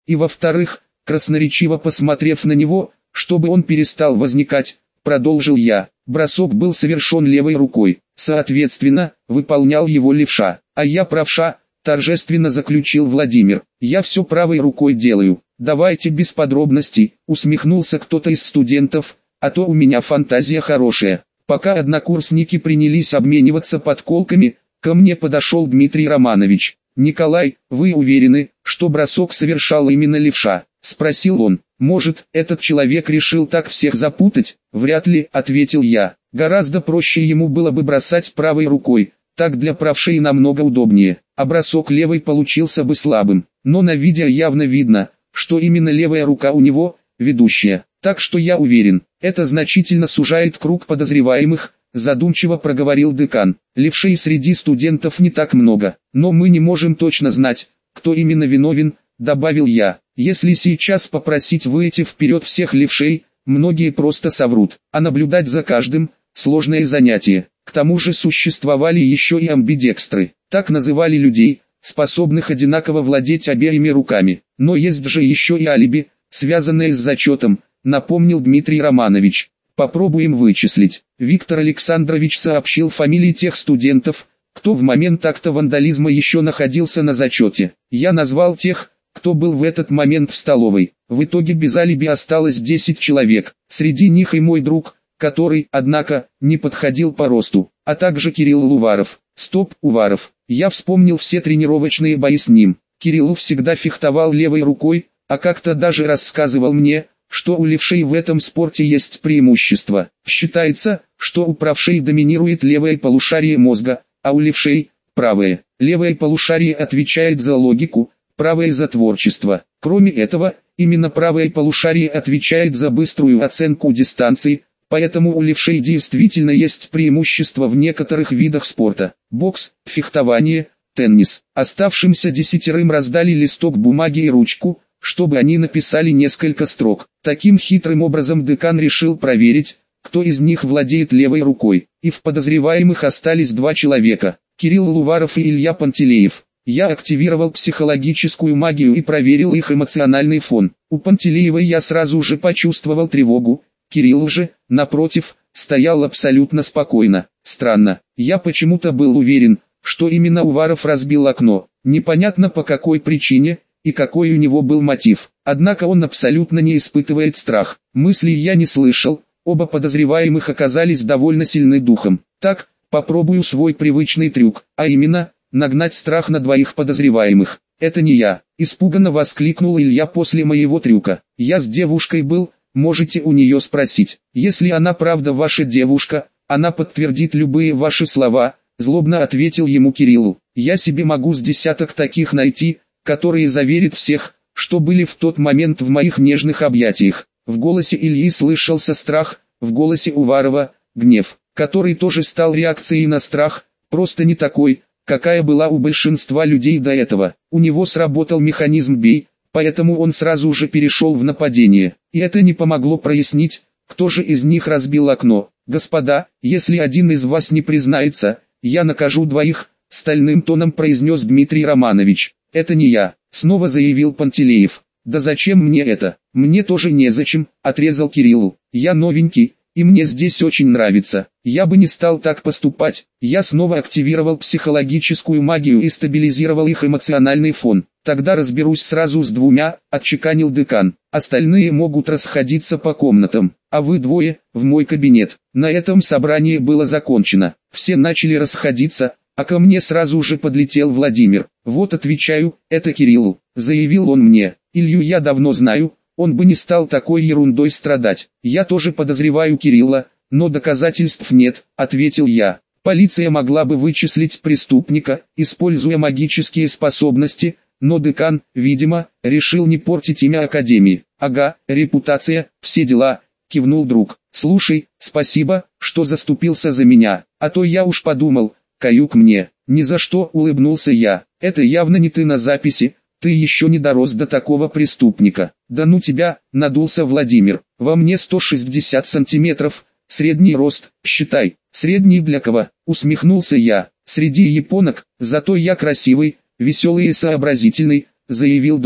И во-вторых, красноречиво посмотрев на него, чтобы он перестал возникать, продолжил я. Бросок был совершен левой рукой, соответственно, выполнял его левша, а я правша, торжественно заключил Владимир. Я все правой рукой делаю. Давайте без подробностей, усмехнулся кто-то из студентов, а то у меня фантазия хорошая. Пока однокурсники принялись обмениваться подколками, ко мне подошел Дмитрий Романович. «Николай, вы уверены, что бросок совершал именно левша?» – спросил он. «Может, этот человек решил так всех запутать?» «Вряд ли», – ответил я. «Гораздо проще ему было бы бросать правой рукой, так для правшей намного удобнее, а бросок левой получился бы слабым. Но на видео явно видно, что именно левая рука у него, ведущая. Так что я уверен, это значительно сужает круг подозреваемых», задумчиво проговорил декан. «Левшей среди студентов не так много, но мы не можем точно знать, кто именно виновен», добавил я. «Если сейчас попросить выйти вперед всех левшей, многие просто соврут, а наблюдать за каждым – сложное занятие. К тому же существовали еще и амбидекстры, так называли людей, способных одинаково владеть обеими руками. Но есть же еще и алиби, связанное с зачетом», напомнил Дмитрий Романович. «Попробуем вычислить». Виктор Александрович сообщил фамилии тех студентов, кто в момент акта вандализма еще находился на зачете. Я назвал тех, кто был в этот момент в столовой. В итоге без алиби осталось 10 человек, среди них и мой друг, который, однако, не подходил по росту, а также Кирилл Уваров. Стоп, Уваров. Я вспомнил все тренировочные бои с ним. Кирилл всегда фехтовал левой рукой, а как-то даже рассказывал мне, что у левшей в этом спорте есть преимущество. Считается, что у правшей доминирует левое полушарие мозга, а у левшей – правое. Левое полушарие отвечает за логику, правое за творчество. Кроме этого, именно правое полушарие отвечает за быструю оценку дистанции, поэтому у левшей действительно есть преимущество в некоторых видах спорта. Бокс, фехтование, теннис. Оставшимся 10 раздали листок бумаги и ручку, чтобы они написали несколько строк. Таким хитрым образом декан решил проверить, кто из них владеет левой рукой. И в подозреваемых остались 2 человека – Кирилл Уваров и Илья Пантелеев. Я активировал психологическую магию и проверил их эмоциональный фон. У Пантелеева я сразу же почувствовал тревогу, Кирилл же, напротив, стоял абсолютно спокойно. Странно, я почему-то был уверен, что именно Уваров разбил окно. Непонятно по какой причине и какой у него был мотив. Однако он абсолютно не испытывает страх. Мыслей я не слышал, оба подозреваемых оказались довольно сильны духом. Так, попробую свой привычный трюк, а именно, нагнать страх на 2 подозреваемых. «Это не я», – испуганно воскликнул Илья после моего трюка. «Я с девушкой был, можете у нее спросить. Если она правда ваша девушка, она подтвердит любые ваши слова», – злобно ответил ему Кирилл. «Я себе могу с десяток таких найти, которые заверят всех, что были в тот момент в моих нежных объятиях». В голосе Ильи слышался страх, в голосе Уварова – гнев, который тоже стал реакцией на страх, просто не такой, какая была у большинства людей до этого. У него сработал механизм «бей», поэтому он сразу же перешел в нападение. И это не помогло прояснить, кто же из них разбил окно. «Господа, если один из вас не признается, я накажу 2», стальным тоном произнес Дмитрий Романович. «Это не я», снова заявил Пантелеев. «Да зачем мне это? Мне тоже незачем», отрезал Кирилл. «Я новенький, и мне здесь очень нравится. Я бы не стал так поступать». Я снова активировал психологическую магию и стабилизировал их эмоциональный фон. «Тогда разберусь сразу с 2, отчеканил декан. «Остальные могут расходиться по комнатам, а вы 2 в мой кабинет». На этом собрание было закончено. Все начали расходиться, а ко мне сразу же подлетел Владимир. «Вот отвечаю, это Кирилл», заявил он мне. «Илью я давно знаю, он бы не стал такой ерундой страдать. Я тоже подозреваю Кирилла, но доказательств нет», ответил я. «Полиция могла бы вычислить преступника, используя магические способности, но декан, видимо, решил не портить имя Академии». «Ага, репутация, все дела», кивнул друг. «Слушай, спасибо, что заступился за меня, а то я уж подумал, каюк мне». «Ни за что», улыбнулся я. «Это явно не ты на записи, ты еще не дорос до такого преступника». «Да ну тебя», надулся Владимир. «Во мне 160 сантиметров, средний рост, считай». «Средний для кого?» усмехнулся я. «Среди японок, зато я красивый, веселый и сообразительный», заявил друг.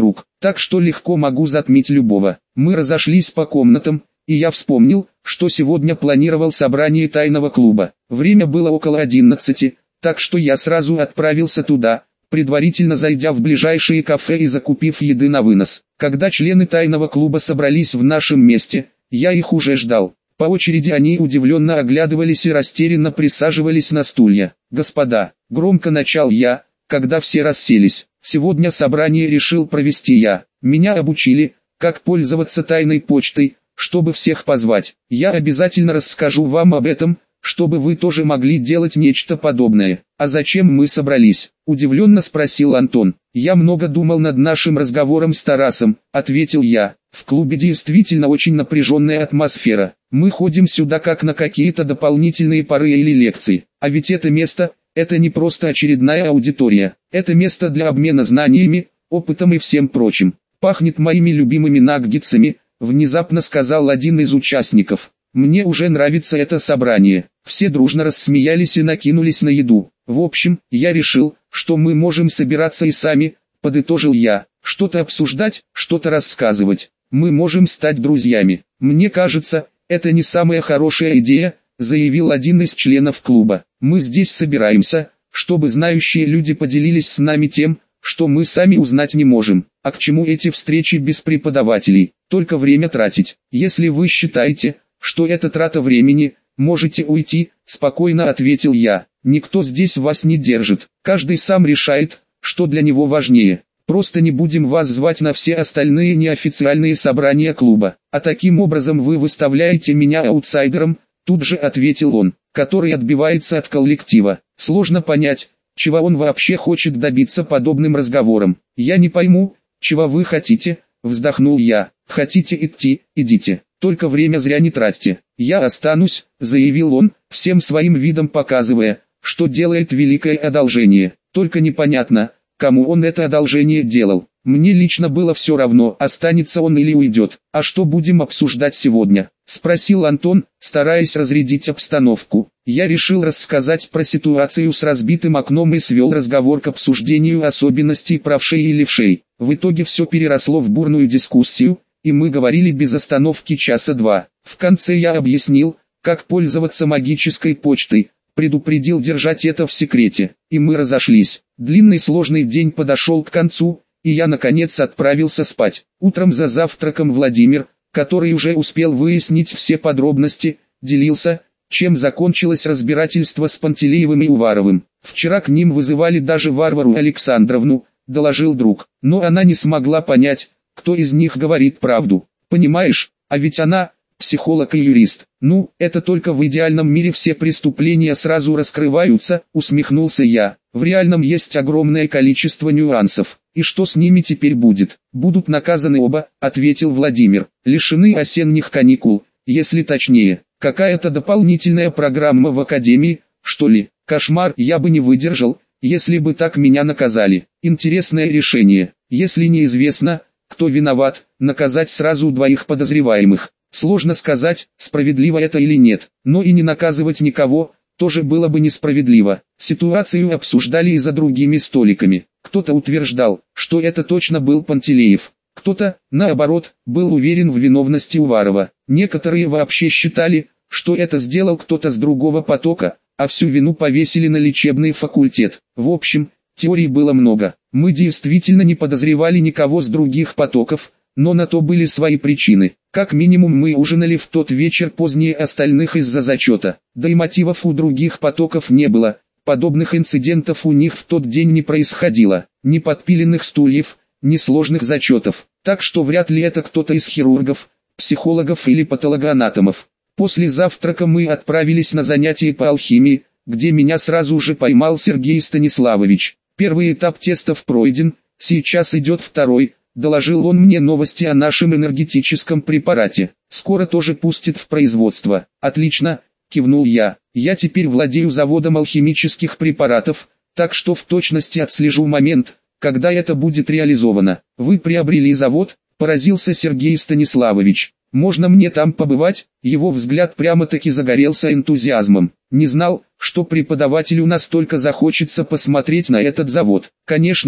так что легко могу затмить любого. Мы разошлись по комнатам, и я вспомнил, что сегодня планировал собрание тайного клуба. Время было около 11, так что я сразу отправился туда, предварительно зайдя в ближайшие кафе и закупив еды на вынос. Когда члены тайного клуба собрались в нашем месте, я их уже ждал. По очереди они удивленно оглядывались и растерянно присаживались на стулья. «Господа», — громко начал я, когда все расселись, — «сегодня собрание решил провести я. Меня обучили, как пользоваться тайной почтой, чтобы всех позвать. Я обязательно расскажу вам об этом, чтобы вы тоже могли делать нечто подобное». «А зачем мы собрались?» — удивленно спросил Антон. «Я много думал над нашим разговором с Тарасом», — ответил я. «В клубе действительно очень напряженная атмосфера. Мы ходим сюда как на какие-то дополнительные пары или лекции. А ведь это место, это не просто очередная аудитория. Это место для обмена знаниями, опытом и всем прочим. Пахнет моими любимыми наггетсами», — внезапно сказал один из участников. «Мне уже нравится это собрание». Все дружно рассмеялись и накинулись на еду. «В общем, я решил, что мы можем собираться и сами», — подытожил я. «Что-то обсуждать, что-то рассказывать. Мы можем стать друзьями». «Мне кажется, это не самая хорошая идея», — заявил один из членов клуба. «Мы здесь собираемся, чтобы знающие люди поделились с нами тем, что мы сами узнать не можем. А к чему эти встречи без преподавателей? Только время тратить. Если вы считаете, что это трата времени, можете уйти», — спокойно ответил я. «Никто здесь вас не держит. Каждый сам решает, что для него важнее. Просто не будем вас звать на все остальные неофициальные собрания клуба. А таким образом вы выставляете меня аутсайдером», — тут же ответил он, который отбивается от коллектива. Сложно понять, чего он вообще хочет добиться подобным разговором. «Я не пойму, чего вы хотите», — вздохнул я. «Хотите идти, идите. Только время зря не тратьте». «Я останусь», — заявил он, всем своим видом показывая, что делает великое одолжение. Только непонятно, кому он это одолжение делал. Мне лично было все равно, останется он или уйдет. «А что будем обсуждать сегодня?» — спросил Антон, стараясь разрядить обстановку. Я решил рассказать про ситуацию с разбитым окном и свел разговор к обсуждению особенностей правшей и левшей. В итоге все переросло в бурную дискуссию, и мы говорили без остановки часа два. В конце я объяснил, как пользоваться магической почтой, предупредил держать это в секрете, и мы разошлись. Длинный сложный день подошел к концу, и я наконец отправился спать. Утром за завтраком Владимир, который уже успел выяснить все подробности, делился, чем закончилось разбирательство с Пантелеевым и Уваровым. «Вчера к ним вызывали даже Варвару Александровну», — доложил друг, но она не смогла понять, кто из них говорит правду. «Понимаешь, а ведь она психолог и юрист. Ну, это только в идеальном мире все преступления сразу раскрываются», — усмехнулся я. «В реальном есть огромное количество нюансов. И что с ними теперь будет?» «Будут наказаны оба», — ответил Владимир. «Лишены осенних каникул, если точнее. Какая-то дополнительная программа в академии, что ли? Кошмар, я бы не выдержал, если бы так меня наказали. Интересное решение. Если неизвестно, кто виноват, наказать сразу двоих подозреваемых. Сложно сказать, справедливо это или нет, но и не наказывать никого, тоже было бы несправедливо». Ситуацию обсуждали и за другими столиками. Кто-то утверждал, что это точно был Пантелеев. Кто-то, наоборот, был уверен в виновности Уварова. Некоторые вообще считали, что это сделал кто-то с другого потока, а всю вину повесили на лечебный факультет. В общем, теорий было много. Мы действительно не подозревали никого с других потоков, но на то были свои причины. Как минимум мы ужинали в тот вечер позднее остальных из-за зачета. Да и мотивов у других потоков не было. Подобных инцидентов у них в тот день не происходило. Ни подпиленных стульев, ни сложных зачетов. Так что вряд ли это кто-то из хирургов, психологов или патологоанатомов. После завтрака мы отправились на занятия по алхимии, где меня сразу же поймал Сергей Станиславович. «Первый этап тестов пройден, сейчас идет второй», — доложил он мне новости о нашем энергетическом препарате. «Скоро тоже пустит в производство». «Отлично», — кивнул я. «Я теперь владею заводом алхимических препаратов, так что в точности отслежу момент, когда это будет реализовано». «Вы приобрели завод?» — поразился Сергей Станиславович. «Можно мне там побывать?» Его взгляд прямо-таки загорелся энтузиазмом. «Не знал, что преподавателю настолько захочется посмотреть на этот завод». «Конечно»,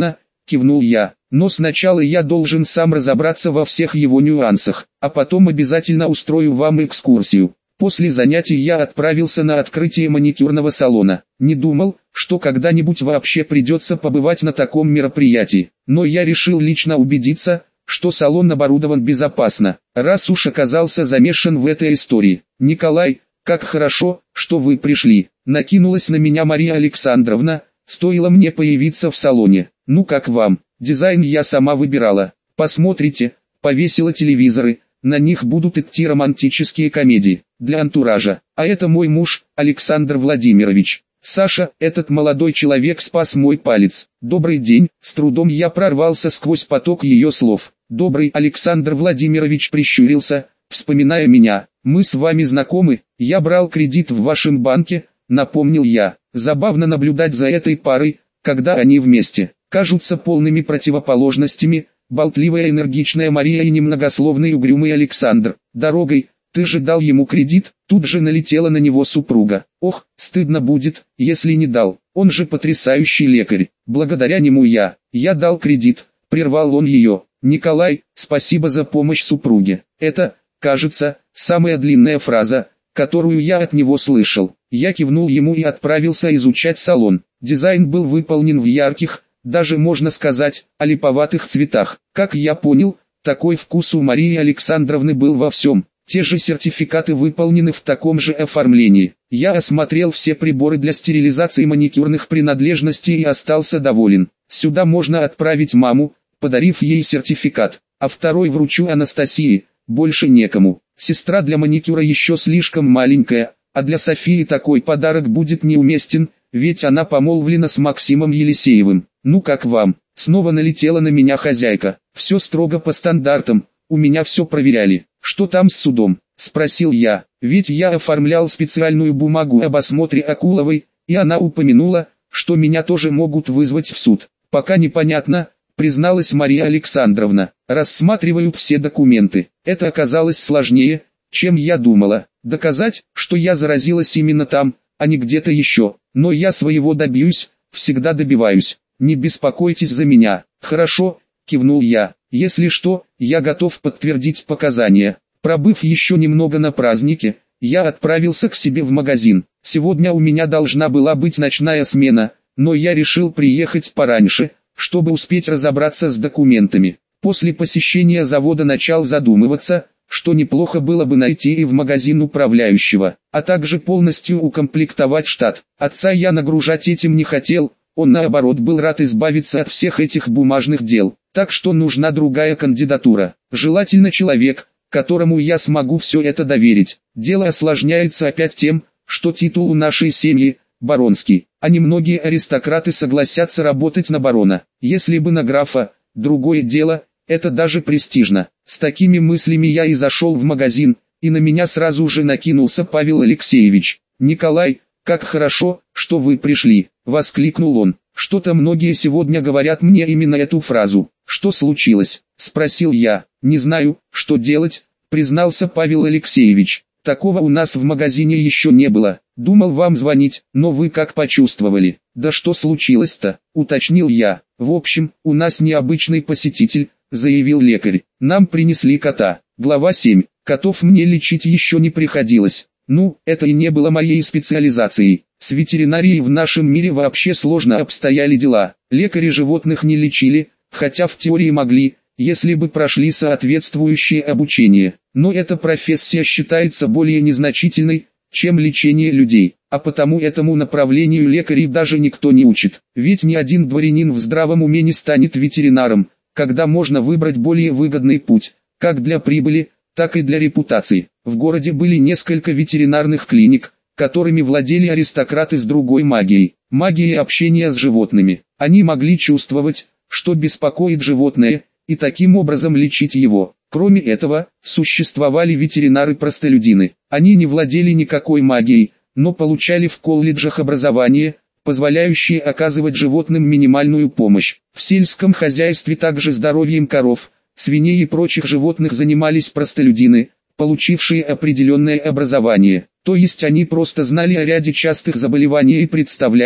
кивнул я. Но сначала я должен сам разобраться во всех его нюансах, а потом обязательно устрою вам экскурсию. После занятий я отправился на открытие маникюрного салона. Не думал, что когда-нибудь вообще придется побывать на таком мероприятии, но я решил лично убедиться, что салон оборудован безопасно, раз уж оказался замешан в этой истории. «Николай, как хорошо, что вы пришли», — накинулась на меня Мария Александровна, стоило мне появиться в салоне. «Ну как вам? Дизайн я сама выбирала. Посмотрите, повесила телевизоры, на них будут идти романтические комедии, для антуража. А это мой муж, Александр Владимирович. Саша, этот молодой человек спас мой палец. Добрый день», с трудом я прорвался сквозь поток ее слов. «Добрый», Александр Владимирович прищурился, вспоминая меня. «Мы с вами знакомы, я брал кредит в вашем банке», напомнил я. Забавно наблюдать за этой парой, когда они вместе. Кажутся полными противоположностями, болтливая энергичная Мария и немногословный угрюмый Александр. «Дорогой, ты же дал ему кредит», тут же налетела на него супруга. «Ох, стыдно будет, если не дал, он же потрясающий лекарь, благодаря нему я дал кредит», прервал он ее. «Николай, спасибо за помощь супруге». Это, кажется, самая длинная фраза, которую я от него слышал. Я кивнул ему и отправился изучать салон. Дизайн был выполнен в ярких, даже можно сказать, олиповатых цветах. Как я понял, такой вкус у Марии Александровны был во всем. Те же сертификаты выполнены в таком же оформлении. Я осмотрел все приборы для стерилизации маникюрных принадлежностей и остался доволен. Сюда можно отправить маму, подарив ей сертификат, а второй вручу Анастасии, больше некому. Сестра для маникюра еще слишком маленькая, а для Софии такой подарок будет неуместен, ведь она помолвлена с Максимом Елисеевым. «Ну как вам?» Снова налетела на меня хозяйка. «Все строго по стандартам, у меня все проверяли». «Что там с судом?» – спросил я, ведь я оформлял специальную бумагу об осмотре Акуловой, и она упомянула, что меня тоже могут вызвать в суд. «Пока непонятно», – призналась Мария Александровна. «Рассматривают все документы. Это оказалось сложнее, чем я думала. Доказать, что я заразилась именно там, а не где-то еще. Но я своего добьюсь, всегда добиваюсь. Не беспокойтесь за меня». «Хорошо», – кивнул я. «Если что, я готов подтвердить показания». Пробыв еще немного на празднике, я отправился к себе в магазин. Сегодня у меня должна была быть ночная смена, но я решил приехать пораньше, чтобы успеть разобраться с документами. После посещения завода начал задумываться, что неплохо было бы найти и в магазин управляющего, а также полностью укомплектовать штат. Отца я нагружать этим не хотел, он наоборот был рад избавиться от всех этих бумажных дел. Так что нужна другая кандидатура, желательно человек, которому я смогу все это доверить. Дело осложняется опять тем, что титул у нашей семьи – баронский, а немногие аристократы согласятся работать на барона. Если бы на графа, другое дело, это даже престижно. С такими мыслями я и зашел в магазин, и на меня сразу же накинулся Павел Алексеевич. «Николай, как хорошо, что вы пришли», – воскликнул он. «Что-то многие сегодня говорят мне именно эту фразу». «Что случилось?» – спросил я. «Не знаю, что делать», – признался Павел Алексеевич. «Такого у нас в магазине еще не было. Думал вам звонить, но вы как почувствовали». «Да что случилось-то?» – уточнил я. «В общем, у нас необычный посетитель», – заявил лекарь. «Нам принесли кота». Глава 7. Котов мне лечить еще не приходилось. Ну, это и не было моей специализацией. С ветеринарией в нашем мире вообще сложно обстояли дела. Лекари животных не лечили, хотя в теории могли, если бы прошли соответствующее обучение. Но эта профессия считается более незначительной, чем лечение людей, а потому этому направлению лекарей даже никто не учит. Ведь ни один дворянин в здравом уме не станет ветеринаром, когда можно выбрать более выгодный путь, как для прибыли, так и для репутации. В городе были несколько ветеринарных клиник, которыми владели аристократы с другой магией, магией общения с животными. Они могли чувствовать, что беспокоит животное, и таким образом лечить его. Кроме этого, существовали ветеринары-простолюдины. Они не владели никакой магией, но получали в колледжах образование, позволяющее оказывать животным минимальную помощь. В сельском хозяйстве также здоровьем коров, свиней и прочих животных занимались простолюдины, получившие определенное образование. То есть они просто знали о ряде частых заболеваний и представляли,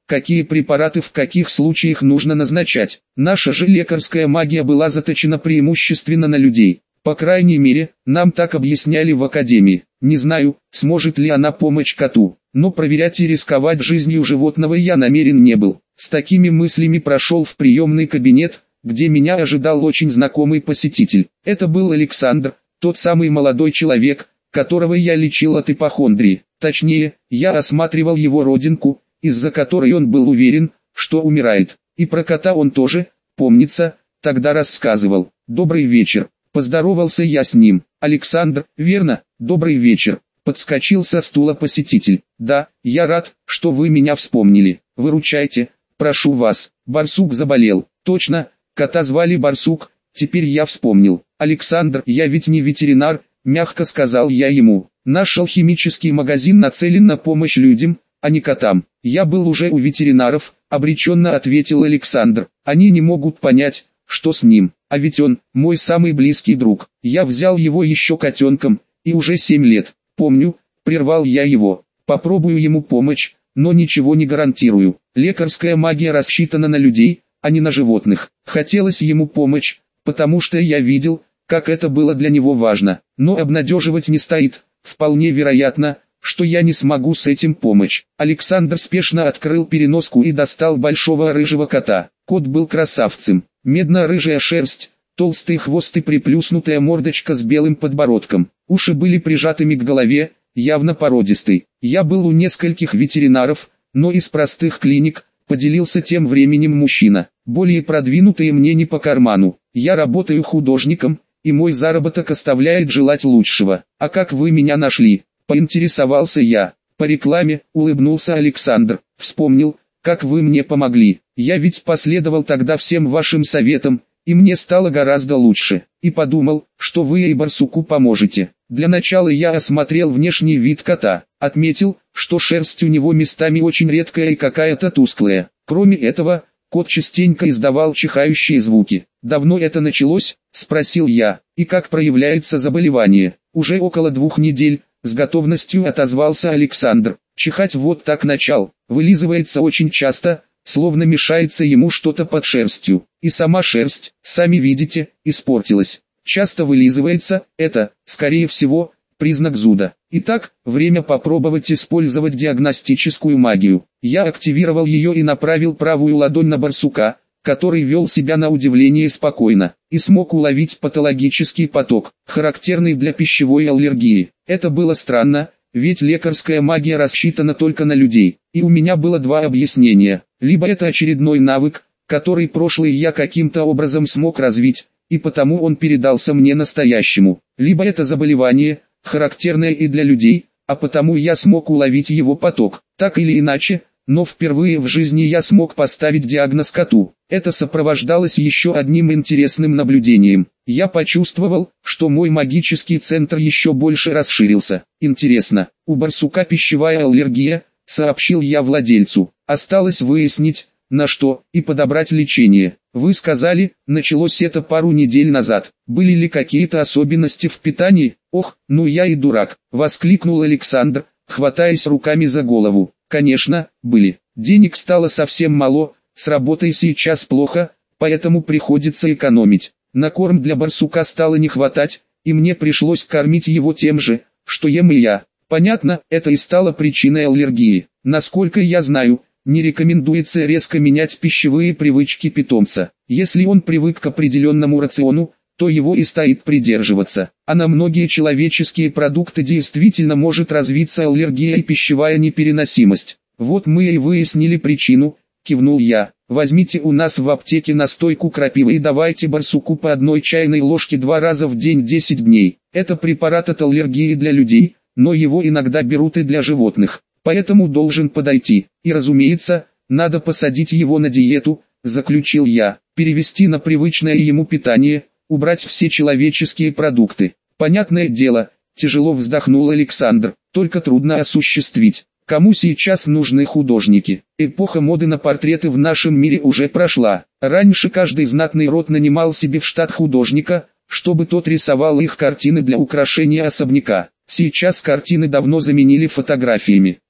какие препараты в каких случаях нужно назначать. Наша же лекарская магия была заточена преимущественно на людей. По крайней мере, нам так объясняли в академии. Не знаю, сможет ли она помочь коту, но проверять и рисковать жизнью животного я намерен не был. С такими мыслями прошел в приемный кабинет, где меня ожидал очень знакомый посетитель. Это был Александр, тот самый молодой человек, которого я лечил от ипохондрии. Точнее, я осматривал его родинку, из-за которой он был уверен, что умирает. И про кота он тоже, помнится, тогда рассказывал. «Добрый вечер», поздоровался я с ним. «Александр, верно? Добрый вечер», подскочил со стула посетитель. «Да, я рад, что вы меня вспомнили. Выручайте, прошу вас, барсук заболел». «Точно, кота звали Барсук, теперь я вспомнил». «Александр, я ведь не ветеринар», мягко сказал я ему. «Наш алхимический магазин нацелен на помощь людям, а не котам». «Я был уже у ветеринаров», обреченно ответил Александр. «Они не могут понять, что с ним, а ведь он, мой самый близкий друг. Я взял его еще котенком, и уже 7 лет. Помню», прервал я его. «Попробую ему помочь, но ничего не гарантирую. Лекарская магия рассчитана на людей, а не на животных. Хотелось ему помочь, потому что я видел, как это было для него важно. Но обнадеживать не стоит. Вполне вероятно, что я не смогу с этим помочь». Александр спешно открыл переноску и достал большого рыжего кота. Кот был красавцем. Медно-рыжая шерсть, толстый хвост и приплюснутая мордочка с белым подбородком. Уши были прижатыми к голове, явно породистый. Я был у нескольких ветеринаров, но из простых клиник, поделился тем временем мужчина. Более продвинутые мне не по карману. Я работаю художником, и мой заработок оставляет желать лучшего. «А как вы меня нашли?» поинтересовался я. «По рекламе», улыбнулся Александр. «Вспомнил, как вы мне помогли. Я ведь последовал тогда всем вашим советам, и мне стало гораздо лучше. И подумал, что вы и барсуку поможете. Для начала я осмотрел внешний вид кота. Отметил, что шерсть у него местами очень редкая и какая-то тусклая. Кроме этого, кот частенько издавал чихающие звуки. «Давно это началось?» – спросил я. «И как проявляется заболевание?» «Уже около 2 недель», – с готовностью отозвался Александр. «Чихать вот так начал. Вылизывается очень часто, словно мешается ему что-то под шерстью. И сама шерсть, сами видите, испортилась. Часто вылизывается, это, скорее всего, признак зуда. Итак, время попробовать использовать диагностическую магию». Я активировал ее и направил правую ладонь на барсука, который вел себя на удивление спокойно, и смог уловить патологический поток, характерный для пищевой аллергии. Это было странно, ведь лекарская магия рассчитана только на людей, и у меня было 2 объяснения. Либо это очередной навык, который прошлый я каким-то образом смог развить, и потому он передался мне настоящему. Либо это заболевание, характерное и для людей, а потому я смог уловить его поток. Так или иначе, но впервые в жизни я смог поставить диагноз коту. Это сопровождалось еще одним интересным наблюдением. Я почувствовал, что мой магический центр еще больше расширился. «Интересно, у барсука пищевая аллергия», — сообщил я владельцу. «Осталось выяснить, на что, и подобрать лечение. Вы сказали, началось это пару недель назад. Были ли какие-то особенности в питании?» «Ох, ну я и дурак», — воскликнул Александр, хватаясь руками за голову. «Конечно, были. Денег стало совсем мало, с работой сейчас плохо, поэтому приходится экономить. На корм для барсука стало не хватать, и мне пришлось кормить его тем же, что ем и я. Понятно, это и стало причиной аллергии. Насколько я знаю, не рекомендуется резко менять пищевые привычки питомца. Если он привык к определенному рациону, то его и стоит придерживаться. А на многие человеческие продукты действительно может развиться аллергия и пищевая непереносимость. Вот мы и выяснили причину», — кивнул я. «Возьмите у нас в аптеке настойку крапивы и давайте барсуку по 1 чайной ложке 2 раза в день 10 дней. Это препарат от аллергии для людей, но его иногда берут и для животных, поэтому должен подойти. И разумеется, надо посадить его на диету», — заключил я. «Перевести на привычное ему питание, убрать все человеческие продукты». «Понятное дело», — тяжело вздохнул Александр, — «только трудно осуществить. Кому сейчас нужны художники? Эпоха моды на портреты в нашем мире уже прошла. Раньше каждый знатный род нанимал себе в штат художника, чтобы тот рисовал их картины для украшения особняка. Сейчас картины давно заменили фотографиями.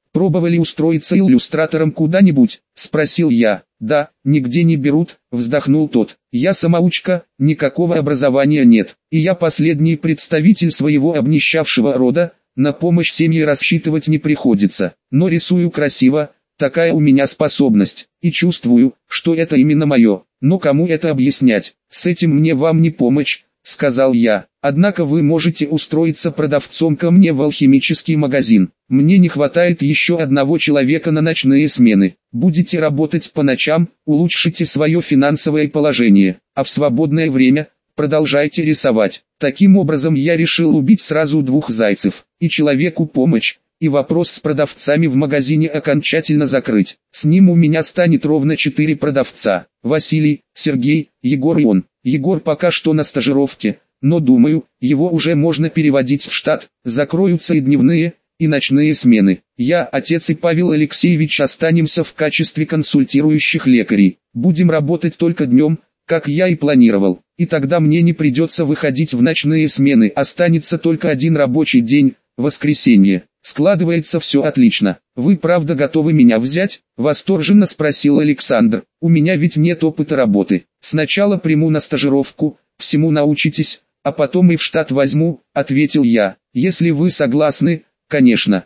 Пробовали устроиться иллюстратором куда-нибудь? Спросил я. Да, нигде не берут, вздохнул тот. Я самоучка, никакого образования нет. И я последний представитель своего обнищавшего рода, на помощь семье рассчитывать не приходится. Но рисую красиво, такая у меня способность. И чувствую, что это именно мое. Но кому это объяснять? С этим мне вам не помочь, сказал я. Однако вы можете устроиться продавцом ко мне в алхимический магазин. Мне не хватает еще одного человека на ночные смены. Будете работать по ночам, улучшите свое финансовое положение, а в свободное время продолжайте рисовать. Таким образом я решил убить сразу двух зайцев, и человеку помочь, и вопрос с продавцами в магазине окончательно закрыть. С ним у меня станет ровно 4 продавца: Василий, Сергей, Егор и он. Егор пока что на стажировке, но думаю, его уже можно переводить в штат, закроются и дневные, и ночные смены. Я, отец и Павел Алексеевич останемся в качестве консультирующих лекарей. Будем работать только днем, как я и планировал. И тогда мне не придется выходить в ночные смены, останется только один рабочий день, воскресенье. Складывается все отлично. Вы правда готовы меня взять? Восторженно спросил Александр. У меня ведь нет опыта работы. Сначала приму на стажировку, всему научитесь, а потом и в штат возьму, ответил я. Если вы согласны, конечно,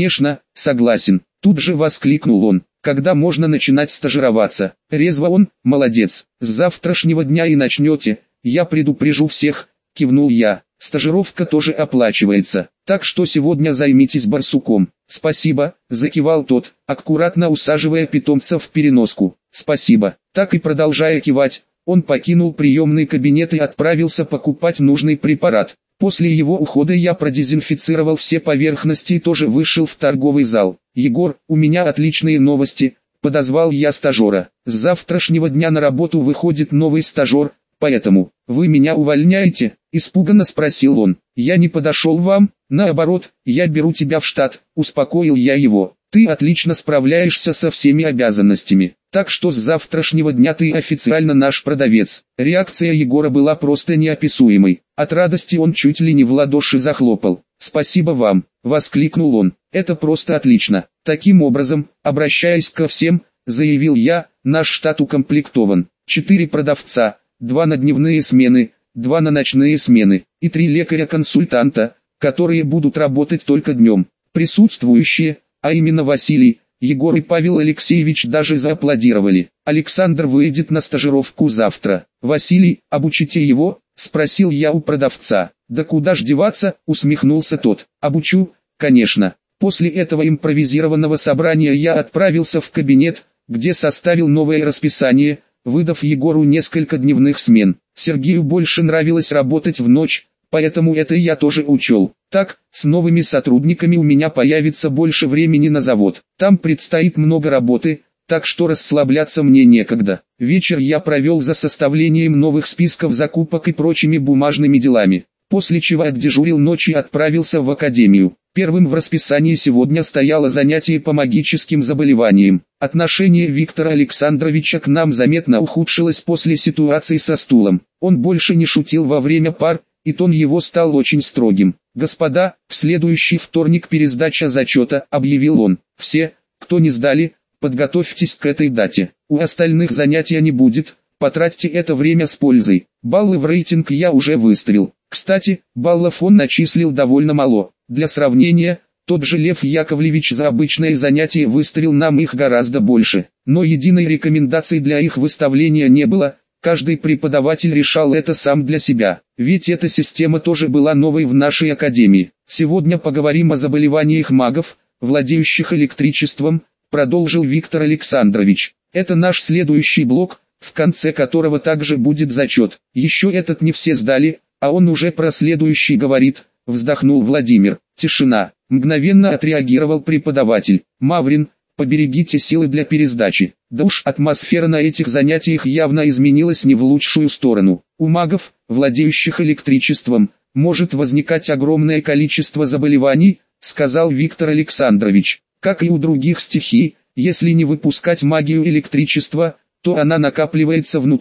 согласен. Тут же воскликнул он. Когда можно начинать стажироваться? Резво он, молодец. С завтрашнего дня и начнете, я предупрежу всех, кивнул я. Стажировка тоже оплачивается, так что сегодня займитесь барсуком. Спасибо, закивал тот, аккуратно усаживая питомца в переноску. Спасибо. Так и продолжая кивать, он покинул приемный кабинет и отправился покупать нужный препарат. После его ухода я продезинфицировал все поверхности и тоже вышел в торговый зал. «Егор, у меня отличные новости», — подозвал я стажера. «С завтрашнего дня на работу выходит новый стажер, поэтому вы меня увольняете?» — испуганно спросил он. «Я не подошел вам, наоборот, я беру тебя в штат», — успокоил я его. «Ты отлично справляешься со всеми обязанностями, так что с завтрашнего дня ты официально наш продавец». Реакция Егора была просто неописуемой. От радости он чуть ли не в ладоши захлопал. «Спасибо вам», — воскликнул он. «Это просто отлично». Таким образом, обращаясь ко всем, заявил я, наш штат укомплектован. 4 продавца, 2 на дневные смены, 2 на ночные смены, и 3 лекаря-консультанта, которые будут работать только днем. Присутствующие, а именно Василий, Егор и Павел Алексеевич, даже зааплодировали. «Александр выйдет на стажировку завтра. Василий, обучите его?» — спросил я у продавца. «Да куда ж деваться?» — усмехнулся тот. «Обучу, конечно». После этого импровизированного собрания я отправился в кабинет, где составил новое расписание, выдав Егору несколько дневных смен. Сергею больше нравилось работать в ночь, поэтому это я тоже учел. Так, с новыми сотрудниками у меня появится больше времени на завод. Там предстоит много работы, так что расслабляться мне некогда. Вечер я провел за составлением новых списков закупок и прочими бумажными делами. После чего отдежурил ночь и отправился в академию. Первым в расписании сегодня стояло занятие по магическим заболеваниям. Отношение Виктора Александровича к нам заметно ухудшилось после ситуации со стулом. Он больше не шутил во время пар, и тон его стал очень строгим. «Господа, в следующий вторник пересдача зачета», — объявил он. «Все, кто не сдали, подготовьтесь к этой дате. У остальных занятия не будет, потратьте это время с пользой. Баллы в рейтинг я уже выставил. Кстати, баллов он начислил довольно мало. Для сравнения, тот же Лев Яковлевич за обычное занятие выставил нам их гораздо больше. Но единой рекомендации для их выставления не было, каждый преподаватель решал это сам для себя. Ведь эта система тоже была новой в нашей академии. Сегодня поговорим о заболеваниях магов, владеющих электричеством, продолжил Виктор Александрович. Это наш следующий блок, в конце которого также будет зачет. Еще этот не все сдали, а он уже про следующий говорит, вздохнул Владимир. Тишина. Мгновенно отреагировал преподаватель. Маврин, поберегите силы для пересдачи. Да уж, атмосфера на этих занятиях явно изменилась не в лучшую сторону. У магов, владеющих электричеством, может возникать огромное количество заболеваний, сказал Виктор Александрович. Как и у других стихий, если не выпускать магию электричества, то она накапливается внутри,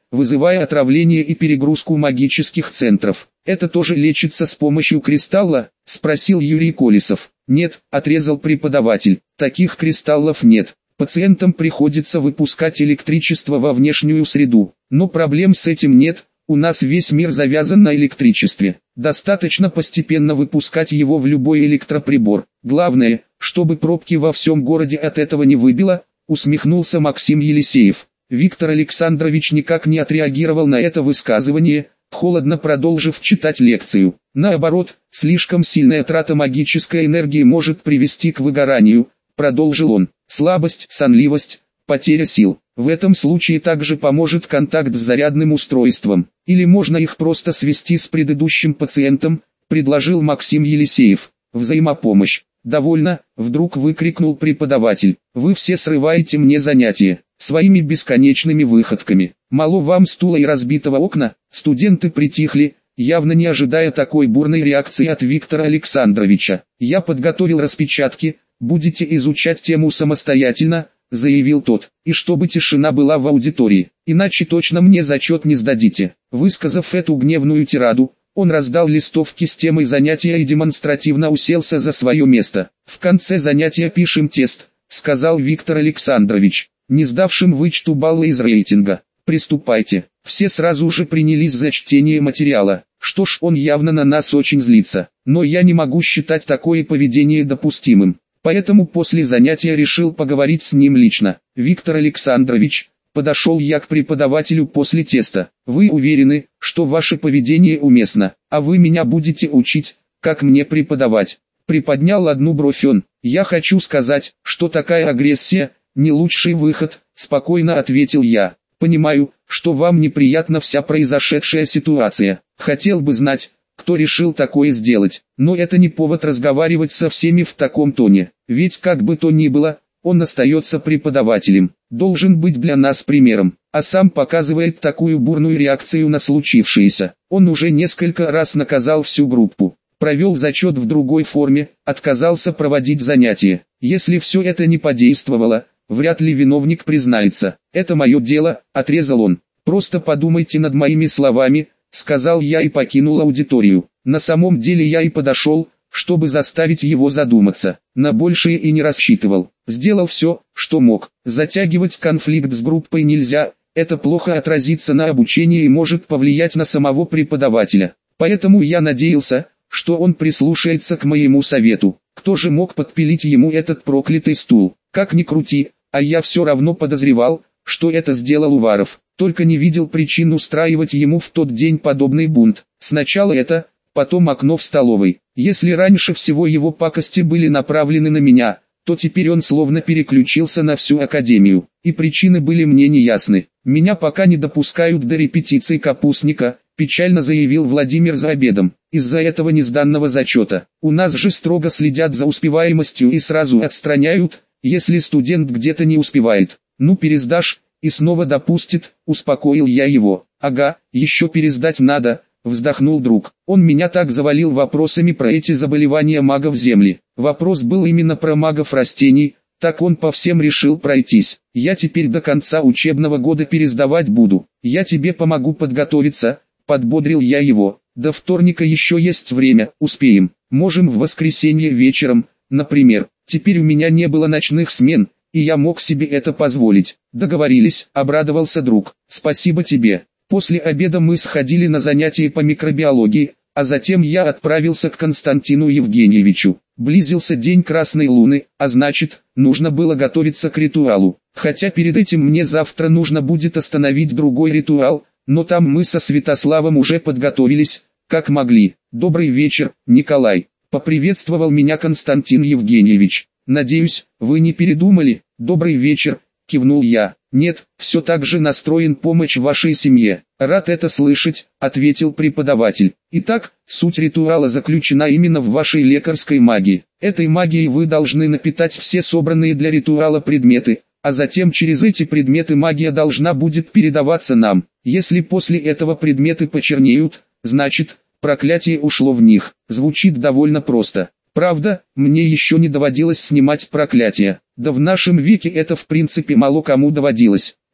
вызывая отравление и перегрузку магических центров. «Это тоже лечится с помощью кристалла?» – спросил Юрий Колесов. «Нет», – отрезал преподаватель, – «таких кристаллов нет. Пациентам приходится выпускать электричество во внешнюю среду. Но проблем с этим нет, у нас весь мир завязан на электричестве. Достаточно постепенно выпускать его в любой электроприбор. Главное, чтобы пробки во всем городе от этого не выбило», – усмехнулся Максим Елисеев. Виктор Александрович никак не отреагировал на это высказывание, холодно продолжив читать лекцию. «Наоборот, слишком сильная трата магической энергии может привести к выгоранию», – продолжил он. «Слабость, сонливость, потеря сил. В этом случае также поможет контакт с зарядным устройством. Или можно их просто свести с предыдущим пациентом», – предложил Максим Елисеев. «Взаимопомощь». «Довольно», – вдруг выкрикнул преподаватель. «Вы все срываете мне занятия своими бесконечными выходками. Мало вам стула и разбитого окна». Студенты притихли, явно не ожидая такой бурной реакции от Виктора Александровича. «Я подготовил распечатки, будете изучать тему самостоятельно», – заявил тот. «И чтобы тишина была в аудитории, иначе точно мне зачет не сдадите». Высказав эту гневную тираду, он раздал листовки с темой занятия и демонстративно уселся за свое место. «В конце занятия пишем тест», – сказал Виктор Александрович, не сдавшим вычту баллы из рейтинга. «Приступайте». Все сразу же принялись за чтение материала. Что ж, он явно на нас очень злится. Но я не могу считать такое поведение допустимым. Поэтому после занятия решил поговорить с ним лично. «Виктор Александрович», подошел я к преподавателю после теста, «вы уверены, что ваше поведение уместно, а вы меня будете учить, как мне преподавать?» Приподнял одну бровь он. «Я хочу сказать, что такая агрессия – не лучший выход», – спокойно ответил я. «Понимаю, что вам неприятна вся произошедшая ситуация. Хотел бы знать, кто решил такое сделать, но это не повод разговаривать со всеми в таком тоне. Ведь как бы то ни было, он остается преподавателем, должен быть для нас примером, а сам показывает такую бурную реакцию на случившееся. Он уже несколько раз наказал всю группу, провел зачет в другой форме, отказался проводить занятия. Если все это не подействовало, вряд ли виновник признается. «Это мое дело», – отрезал он. «Просто подумайте над моими словами», – сказал я и покинул аудиторию. На самом деле я и подошел, чтобы заставить его задуматься. На большее и не рассчитывал. Сделал все, что мог. Затягивать конфликт с группой нельзя, это плохо отразится на обучении и может повлиять на самого преподавателя. Поэтому я надеялся, что он прислушается к моему совету. Кто же мог подпилить ему этот проклятый стул? Как ни крути, а я все равно подозревал, что это сделал Уваров. Только не видел причин устраивать ему в тот день подобный бунт. Сначала это, потом окно в столовой. Если раньше всего его пакости были направлены на меня, то теперь он словно переключился на всю академию. И причины были мне неясны. «Меня пока не допускают до репетиции капустника», печально заявил Владимир за обедом. «Из-за этого несданного зачета. У нас же строго следят за успеваемостью и сразу отстраняют, если студент где-то не успевает. Ну пересдашь, и снова допустит», успокоил я его. «Ага, еще пересдать надо», вздохнул друг. Он меня так завалил вопросами про эти заболевания магов Земли. Вопрос был именно про магов растений, так он по всем решил пройтись. «Я теперь до конца учебного года пересдавать буду. Я тебе помогу подготовиться», подбодрил я его. «До вторника еще есть время, успеем. Можем в воскресенье вечером, например. Теперь у меня не было ночных смен, и я мог себе это позволить». «Договорились», обрадовался друг. «Спасибо тебе». После обеда мы сходили на занятия по микробиологии, а затем я отправился к Константину Евгеньевичу. Близился день Красной Луны, а значит, нужно было готовиться к ритуалу. Хотя перед этим мне завтра нужно будет остановить другой ритуал, но там мы со Святославом уже подготовились, как могли. «Добрый вечер, Николай», — поприветствовал меня Константин Евгеньевич. «Надеюсь, вы не передумали?» «Добрый вечер», — кивнул я. «Нет, все так же настроен помочь вашей семье». «Рад это слышать», — ответил преподаватель. «Итак, суть ритуала заключена именно в вашей лекарской магии. Этой магией вы должны напитать все собранные для ритуала предметы, а затем через эти предметы магия должна будет передаваться нам. Если после этого предметы почернеют, значит, проклятие ушло в них». Звучит довольно просто. Правда, мне еще не доводилось снимать проклятие. Да в нашем веке это в принципе мало кому доводилось.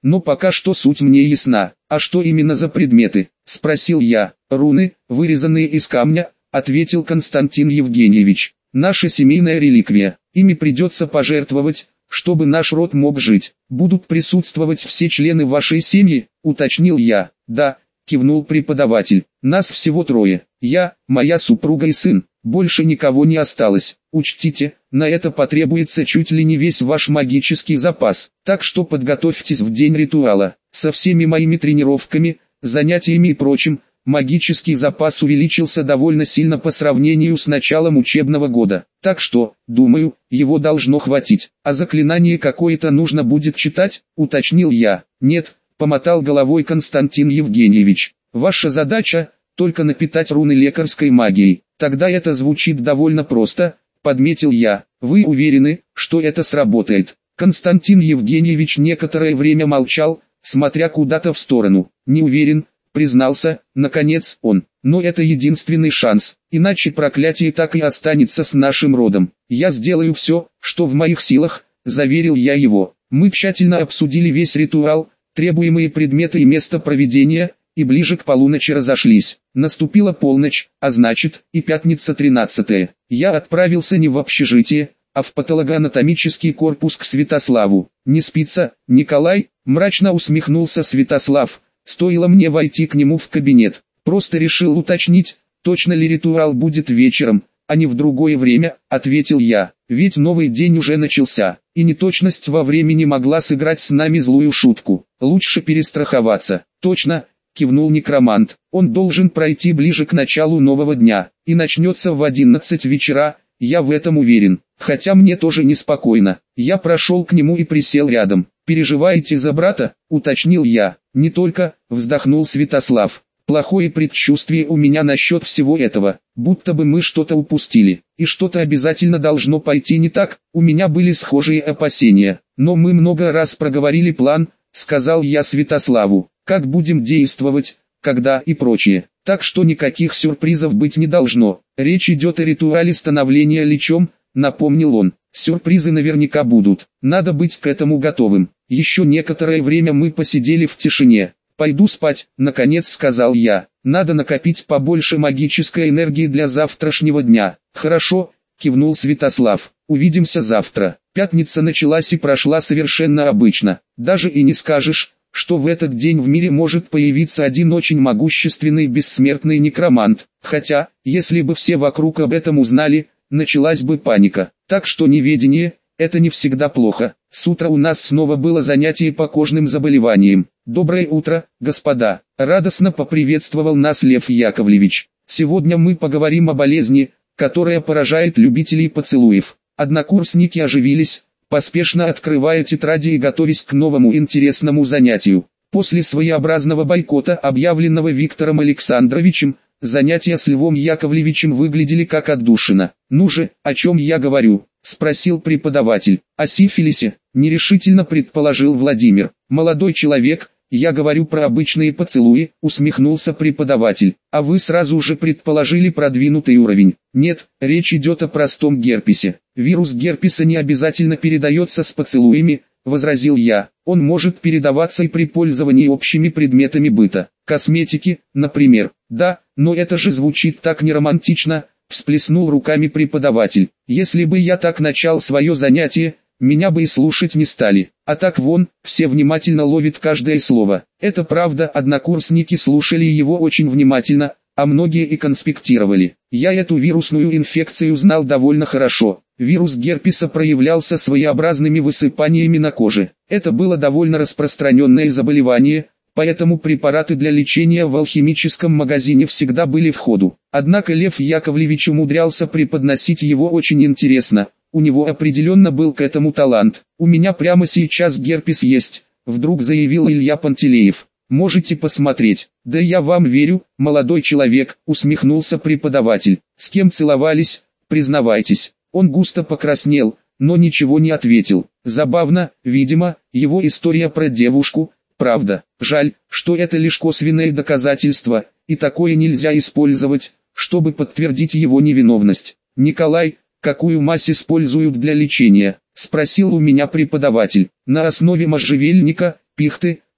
но пока что суть мне ясна. А что именно за предметы? Спросил я. Руны, вырезанные из камня, ответил Константин Евгеньевич. Наша семейная реликвия. Ими придется пожертвовать, чтобы наш род мог жить. Будут присутствовать все члены вашей семьи, уточнил я. Да, кивнул преподаватель. Нас всего трое. Я, моя супруга и сын. Больше никого не осталось. Учтите, на это потребуется чуть ли не весь ваш магический запас. Так что подготовьтесь в день ритуала. Со всеми моими тренировками, занятиями и прочим, магический запас увеличился довольно сильно по сравнению с началом учебного года. Так что, думаю, его должно хватить. А заклинание какое-то нужно будет читать, уточнил я. Нет, помотал головой Константин Евгеньевич. Ваша задача – только напитать руны лекарской магией. Тогда это звучит довольно просто, подметил я. Вы уверены, что это сработает? Константин Евгеньевич некоторое время молчал, смотря куда-то в сторону. Не уверен, признался, наконец, он. Но это единственный шанс, иначе проклятие так и останется с нашим родом. Я сделаю все, что в моих силах, заверил я его. Мы тщательно обсудили весь ритуал, требуемые предметы и место проведения, и ближе к полуночи разошлись. Наступила полночь, а значит, и пятница 13-е. Я отправился не в общежитие, а в патологоанатомический корпус к Святославу. «Не спится, Николай?» – мрачно усмехнулся Святослав. Стоило мне войти к нему в кабинет. Просто решил уточнить, точно ли ритуал будет вечером, а не в другое время, ответил я. Ведь новый день уже начался, и неточность во времени могла сыграть с нами злую шутку. Лучше перестраховаться. Точно, кивнул некромант. Он должен пройти ближе к началу нового дня, и начнется в 11 вечера, я в этом уверен. Хотя мне тоже неспокойно. Я прошел к нему и присел рядом. «Переживаете за брата?» – уточнил я. «Не только», – вздохнул Святослав. «Плохое предчувствие у меня насчет всего этого, будто бы мы что-то упустили, и что-то обязательно должно пойти не так, у меня были схожие опасения, но мы много раз проговорили план», – сказал я Святославу, «как будем действовать, когда и прочее, так что никаких сюрпризов быть не должно, речь идет о ритуале становления личом», – напомнил он. «Сюрпризы наверняка будут, надо быть к этому готовым». Еще некоторое время мы посидели в тишине. «Пойду спать», — наконец сказал я. «Надо накопить побольше магической энергии для завтрашнего дня». «Хорошо», — кивнул Святослав. «Увидимся завтра». Пятница началась и прошла совершенно обычно. Даже и не скажешь, что в этот день в мире может появиться один очень могущественный бессмертный некромант. Хотя, если бы все вокруг об этом узнали, началась бы паника. Так что неведение – это не всегда плохо. С утра у нас снова было занятие по кожным заболеваниям. «Доброе утро, господа!» – радостно поприветствовал нас Лев Яковлевич. «Сегодня мы поговорим о болезни, которая поражает любителей поцелуев». Однокурсники оживились, поспешно открывая тетради и готовясь к новому интересному занятию. После своеобразного бойкота, объявленного Виктором Александровичем, занятия с Львом Яковлевичем выглядели как отдушина. «Ну же, о чем я говорю?» – спросил преподаватель. «О сифилисе», – нерешительно предположил Владимир. «Молодой человек, я говорю про обычные поцелуи», – усмехнулся преподаватель. «А вы сразу же предположили продвинутый уровень». «Нет, речь идет о простом герпесе. Вирус герпеса не обязательно передается с поцелуями», – возразил я. «Он может передаваться и при пользовании общими предметами быта, косметики, например». «Да, но это же звучит так неромантично», – всплеснул руками преподаватель. «Если бы я так начал свое занятие, меня бы и слушать не стали. А так вон, все внимательно ловят каждое слово». Это правда, однокурсники слушали его очень внимательно, а многие и конспектировали. Я эту вирусную инфекцию знал довольно хорошо. Вирус герпеса проявлялся своеобразными высыпаниями на коже. Это было довольно распространенное заболевание, поэтому препараты для лечения в алхимическом магазине всегда были в ходу. Однако Лев Яковлевич умудрялся преподносить его очень интересно, у него определенно был к этому талант. «У меня прямо сейчас герпес есть», — вдруг заявил Илья Пантелеев. «Можете посмотреть». «Да я вам верю, молодой человек», — усмехнулся преподаватель. «С кем целовались, признавайтесь». Он густо покраснел, но ничего не ответил. Забавно, видимо, его история про девушку. Правда, жаль, что это лишь косвенное доказательство, и такое нельзя использовать, чтобы подтвердить его невиновность. «Николай, какую мазь используют для лечения?» – спросил у меня преподаватель. «На основе можжевельника, пихты,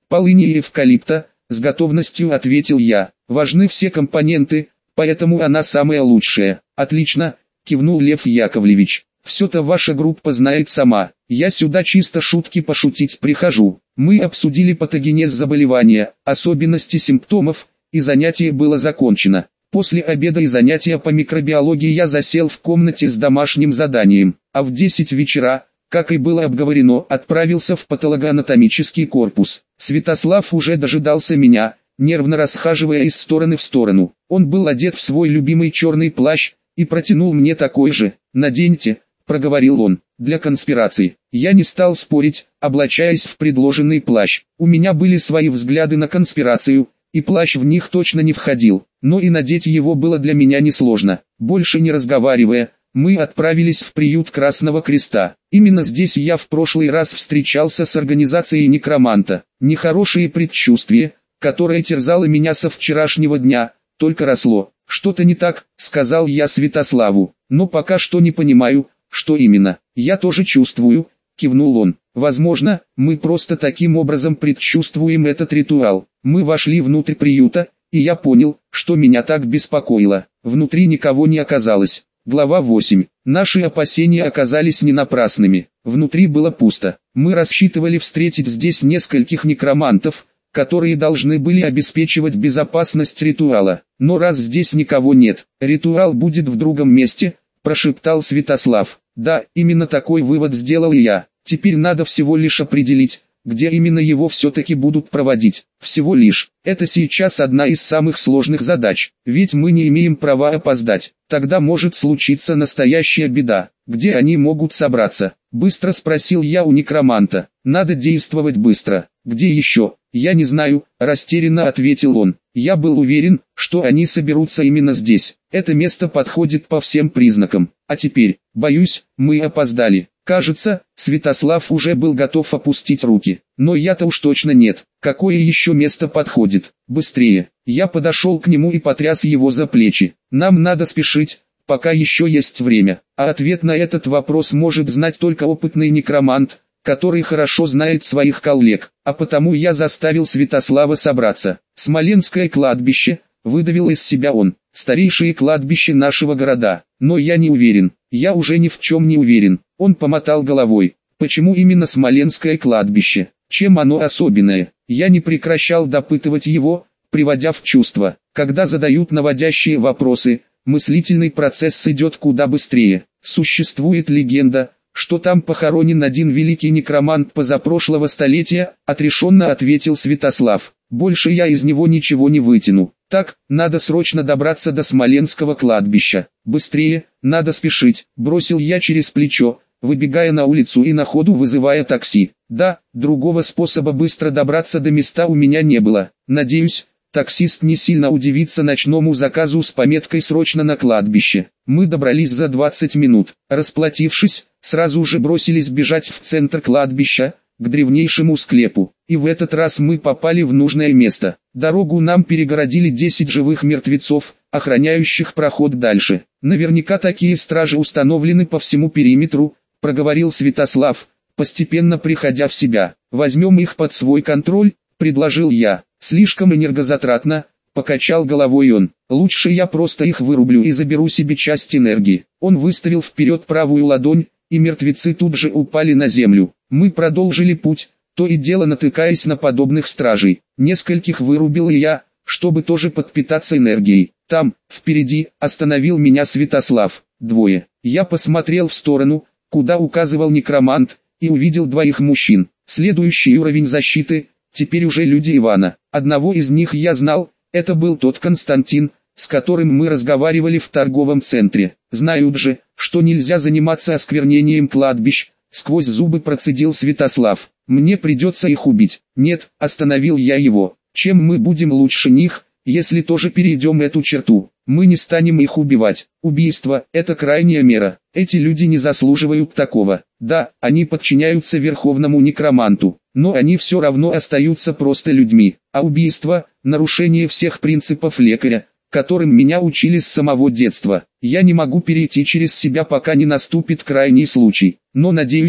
полыни и эвкалипта, с готовностью ответил я. Важны все компоненты, поэтому она самая лучшая. Отлично, кивнул Лев Яковлевич. Все-то ваша группа знает сама. Я сюда чисто шутки пошутить прихожу. Мы обсудили патогенез заболевания, особенности симптомов, и занятие было закончено. После обеда и занятия по микробиологии я засел в комнате с домашним заданием, а в 10 вечера, как и было обговорено, отправился в патологоанатомический корпус. Святослав уже дожидался меня, нервно расхаживая из стороны в сторону. Он был одет в свой любимый черный плащ и протянул мне такой же. «Наденьте», — проговорил он, — «для конспирации». Я не стал спорить, облачаясь в предложенный плащ. У меня были свои взгляды на конспирацию, и плащ в них точно не входил, но и надеть его было для меня несложно. Больше не разговаривая, мы отправились в приют Красного Креста. Именно здесь я в прошлый раз встречался с организацией некроманта. Нехорошее предчувствие, которое терзало меня со вчерашнего дня, только росло. «Что-то не так», — сказал я Святославу, — «но пока что не понимаю, что именно». «Я тоже чувствую», — кивнул он. «Возможно, мы просто таким образом предчувствуем этот ритуал». Мы вошли внутрь приюта, и я понял, что меня так беспокоило. Внутри никого не оказалось. Глава 8. Наши опасения оказались не напрасными. Внутри было пусто. Мы рассчитывали встретить здесь нескольких некромантов, которые должны были обеспечивать безопасность ритуала. Но раз здесь никого нет, ритуал будет в другом месте, прошептал Святослав. Да, именно такой вывод сделал и я. Теперь надо всего лишь определить, где именно его все-таки будут проводить. Всего лишь. Это сейчас одна из самых сложных задач, ведь мы не имеем права опоздать. Тогда может случиться настоящая беда. Где они могут собраться? Быстро спросил я у некроманта. Надо действовать быстро. Где еще? Я не знаю, растерянно ответил он. Я был уверен, что они соберутся именно здесь. Это место подходит по всем признакам. А теперь, боюсь, мы опоздали. Кажется, Святослав уже был готов опустить руки. Но я-то уж точно нет. Какое еще место подходит? Быстрее. Я подошел к нему и потряс его за плечи. Нам надо спешить, пока еще есть время. А ответ на этот вопрос может знать только опытный некромант, который хорошо знает своих коллег. А потому я заставил Святослава собраться. Смоленское кладбище, выдавил из себя он. Старейшее кладбище нашего города. Но я не уверен. Я уже ни в чем не уверен. Он помотал головой. Почему именно Смоленское кладбище? Чем оно особенное? Я не прекращал допытывать его, приводя в чувство. Когда задают наводящие вопросы, мыслительный процесс идет куда быстрее. Существует легенда, что там похоронен один великий некромант позапрошлого столетия, отрешенно ответил Святослав. Больше я из него ничего не вытяну. Так, надо срочно добраться до Смоленского кладбища. Быстрее, надо спешить, бросил я через плечо, выбегая на улицу и на ходу вызывая такси. Да, другого способа быстро добраться до места у меня не было. Надеюсь, таксист не сильно удивится ночному заказу с пометкой «Срочно на кладбище». Мы добрались за 20 минут. Расплатившись, сразу же бросились бежать в центр кладбища, к древнейшему склепу. И в этот раз мы попали в нужное место. Дорогу нам перегородили 10 живых мертвецов, охраняющих проход дальше. Наверняка такие стражи установлены по всему периметру, проговорил Святослав, постепенно приходя в себя. Возьмем их под свой контроль, предложил я. Слишком энергозатратно, покачал головой он. Лучше я просто их вырублю и заберу себе часть энергии. Он выставил вперед правую ладонь, и мертвецы тут же упали на землю. Мы продолжили путь, то и дело натыкаясь на подобных стражей. Нескольких вырубил и я, чтобы тоже подпитаться энергией. Там, впереди, остановил меня Святослав. Двое. Я посмотрел в сторону, куда указывал некромант, и увидел двоих мужчин. Следующий уровень защиты, теперь уже люди Ивана. Одного из них я знал, это был тот Константин, с которым мы разговаривали в торговом центре. Знают же, что нельзя заниматься осквернением кладбищ, сквозь зубы процедил Святослав. Мне придется их убить. Нет, остановил я его. Чем мы будем лучше них, если тоже перейдем эту черту? Мы не станем их убивать. Убийство – это крайняя мера. Эти люди не заслуживают такого. Да, они подчиняются верховному некроманту, но они все равно остаются просто людьми. А убийство – нарушение всех принципов лекаря, которым меня учили с самого детства. Я не могу перейти через себя, пока не наступит крайний случай. Но надеюсь,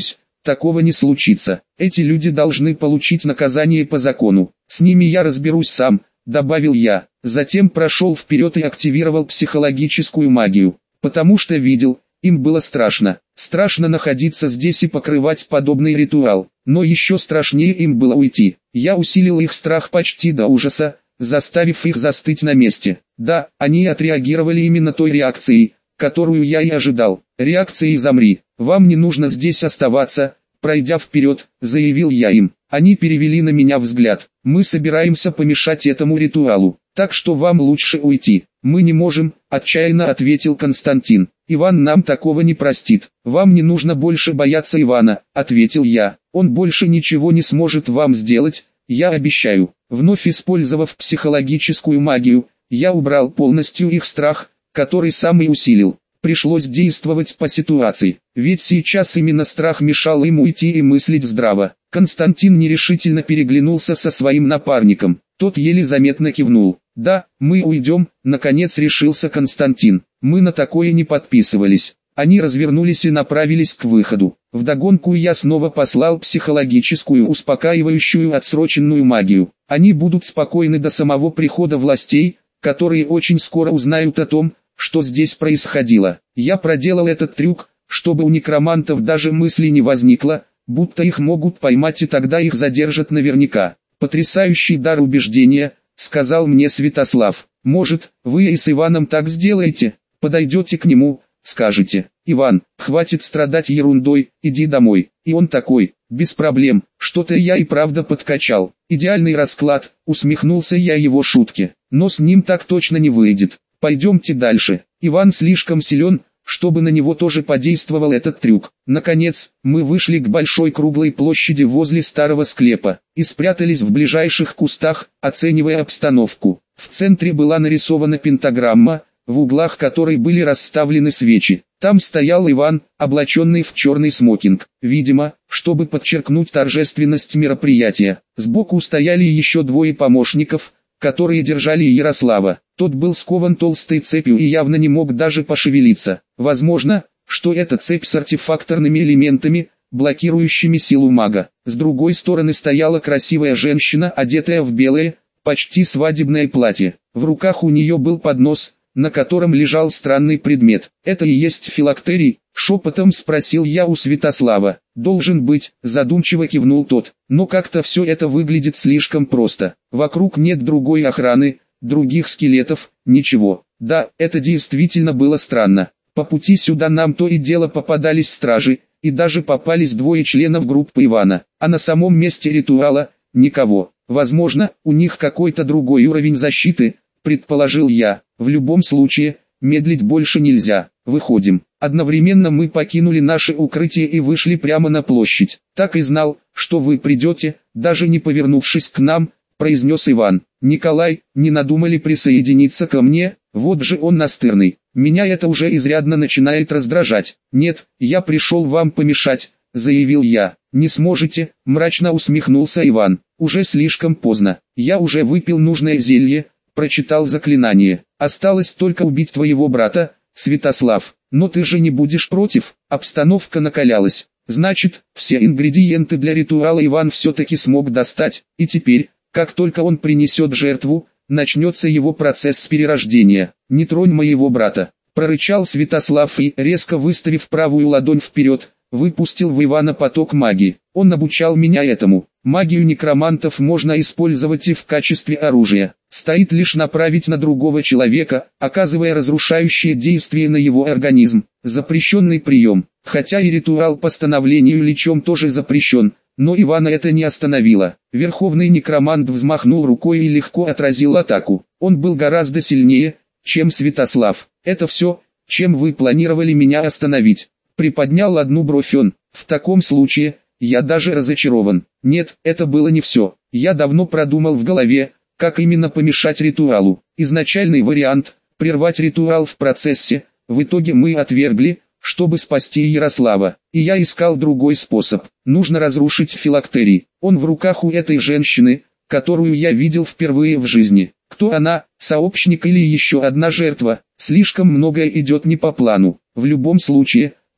такого не случится. Эти люди должны получить наказание по закону. С ними я разберусь сам, добавил я. Затем прошел вперед и активировал психологическую магию, потому что видел, им было страшно. Страшно находиться здесь и покрывать подобный ритуал, но еще страшнее им было уйти. Я усилил их страх почти до ужаса, заставив их застыть на месте. Да, они отреагировали именно той реакцией, которую я и ожидал. Реакцией «замри, вам не нужно здесь оставаться», пройдя вперед, заявил я им. Они перевели на меня взгляд. Мы собираемся помешать этому ритуалу, так что вам лучше уйти. Мы не можем, отчаянно ответил Константин. Иван нам такого не простит. Вам не нужно больше бояться Ивана, ответил я. Он больше ничего не сможет вам сделать, я обещаю. Вновь использовав психологическую магию, я убрал полностью их страх, который сам и усилил. Пришлось действовать по ситуации, ведь сейчас именно страх мешал им уйти и мыслить здраво. Константин нерешительно переглянулся со своим напарником, тот еле заметно кивнул. «Да, мы уйдем», — наконец решился Константин. «Мы на такое не подписывались». Они развернулись и направились к выходу. Вдогонку я снова послал психологическую успокаивающую отсроченную магию. Они будут спокойны до самого прихода властей, которые очень скоро узнают о том, что здесь происходило. Я проделал этот трюк, чтобы у некромантов даже мысли не возникло, будто их могут поймать и тогда их задержат наверняка. «Потрясающий дар убеждения», — сказал мне Святослав. «Может, вы и с Иваном так сделаете? Подойдете к нему, скажете: Иван, хватит страдать ерундой, иди домой». И он такой: «Без проблем, что-то я и правда подкачал». Идеальный расклад, усмехнулся я его шутке. Но с ним так точно не выйдет. Пойдемте дальше. Иван слишком силен, чтобы на него тоже подействовал этот трюк. Наконец, мы вышли к большой круглой площади возле старого склепа и спрятались в ближайших кустах, оценивая обстановку. В центре была нарисована пентаграмма, в углах которой были расставлены свечи. Там стоял Иван, облаченный в черный смокинг, видимо, чтобы подчеркнуть торжественность мероприятия. Сбоку стояли еще двое помощников, которые держали Ярослава. Тот был скован толстой цепью и явно не мог даже пошевелиться. Возможно, что эта цепь с артефакторными элементами, блокирующими силу мага. С другой стороны стояла красивая женщина, одетая в белое, почти свадебное платье. В руках у нее был поднос, на котором лежал странный предмет. «Это и есть филактерий?» — шепотом спросил я у Святослава. «Должен быть», — задумчиво кивнул тот. «Но как-то все это выглядит слишком просто. Вокруг нет другой охраны, других скелетов, ничего». Да, это действительно было странно. По пути сюда нам то и дело попадались стражи, и даже попались двое членов группы Ивана. А на самом месте ритуала — никого. Возможно, у них какой-то другой уровень защиты, предположил я. В любом случае, медлить больше нельзя. Выходим. Одновременно мы покинули наше укрытие и вышли прямо на площадь. «Так и знал, что вы придете», даже не повернувшись к нам, произнес Иван. «Николай, не надумали присоединиться ко мне? Вот же он настырный. Меня это уже изрядно начинает раздражать». «Нет, я пришел вам помешать», заявил я. «Не сможете», мрачно усмехнулся Иван. «Уже слишком поздно. Я уже выпил нужное зелье, прочитал заклинание. Осталось только убить твоего брата, Святослав. Но ты же не будешь против?» Обстановка накалялась. Значит, все ингредиенты для ритуала Иван все-таки смог достать, и теперь, как только он принесет жертву, начнется его процесс перерождения. «Не тронь моего брата», прорычал Святослав и, резко выставив правую ладонь вперед, выпустил в Ивана поток магии. Он обучал меня этому. Магию некромантов можно использовать и в качестве оружия. Стоит лишь направить на другого человека, оказывая разрушающее действие на его организм. Запрещенный прием. Хотя и ритуал по становлению личом тоже запрещен, но Ивана это не остановило. Верховный некромант взмахнул рукой и легко отразил атаку. Он был гораздо сильнее, чем Святослав. «Это все, чем вы планировали меня остановить?» Приподнял одну бровь он. «В таком случае, я даже разочарован». «Нет, это было не все. Я давно продумал в голове, как именно помешать ритуалу. Изначальный вариант – прервать ритуал в процессе, в итоге мы отвергли, чтобы спасти Ярослава. И я искал другой способ. Нужно разрушить филактерий. Он в руках у этой женщины, которую я видел впервые в жизни. Кто она, сообщник или еще одна жертва? Слишком многое идет не по плану. В любом случае,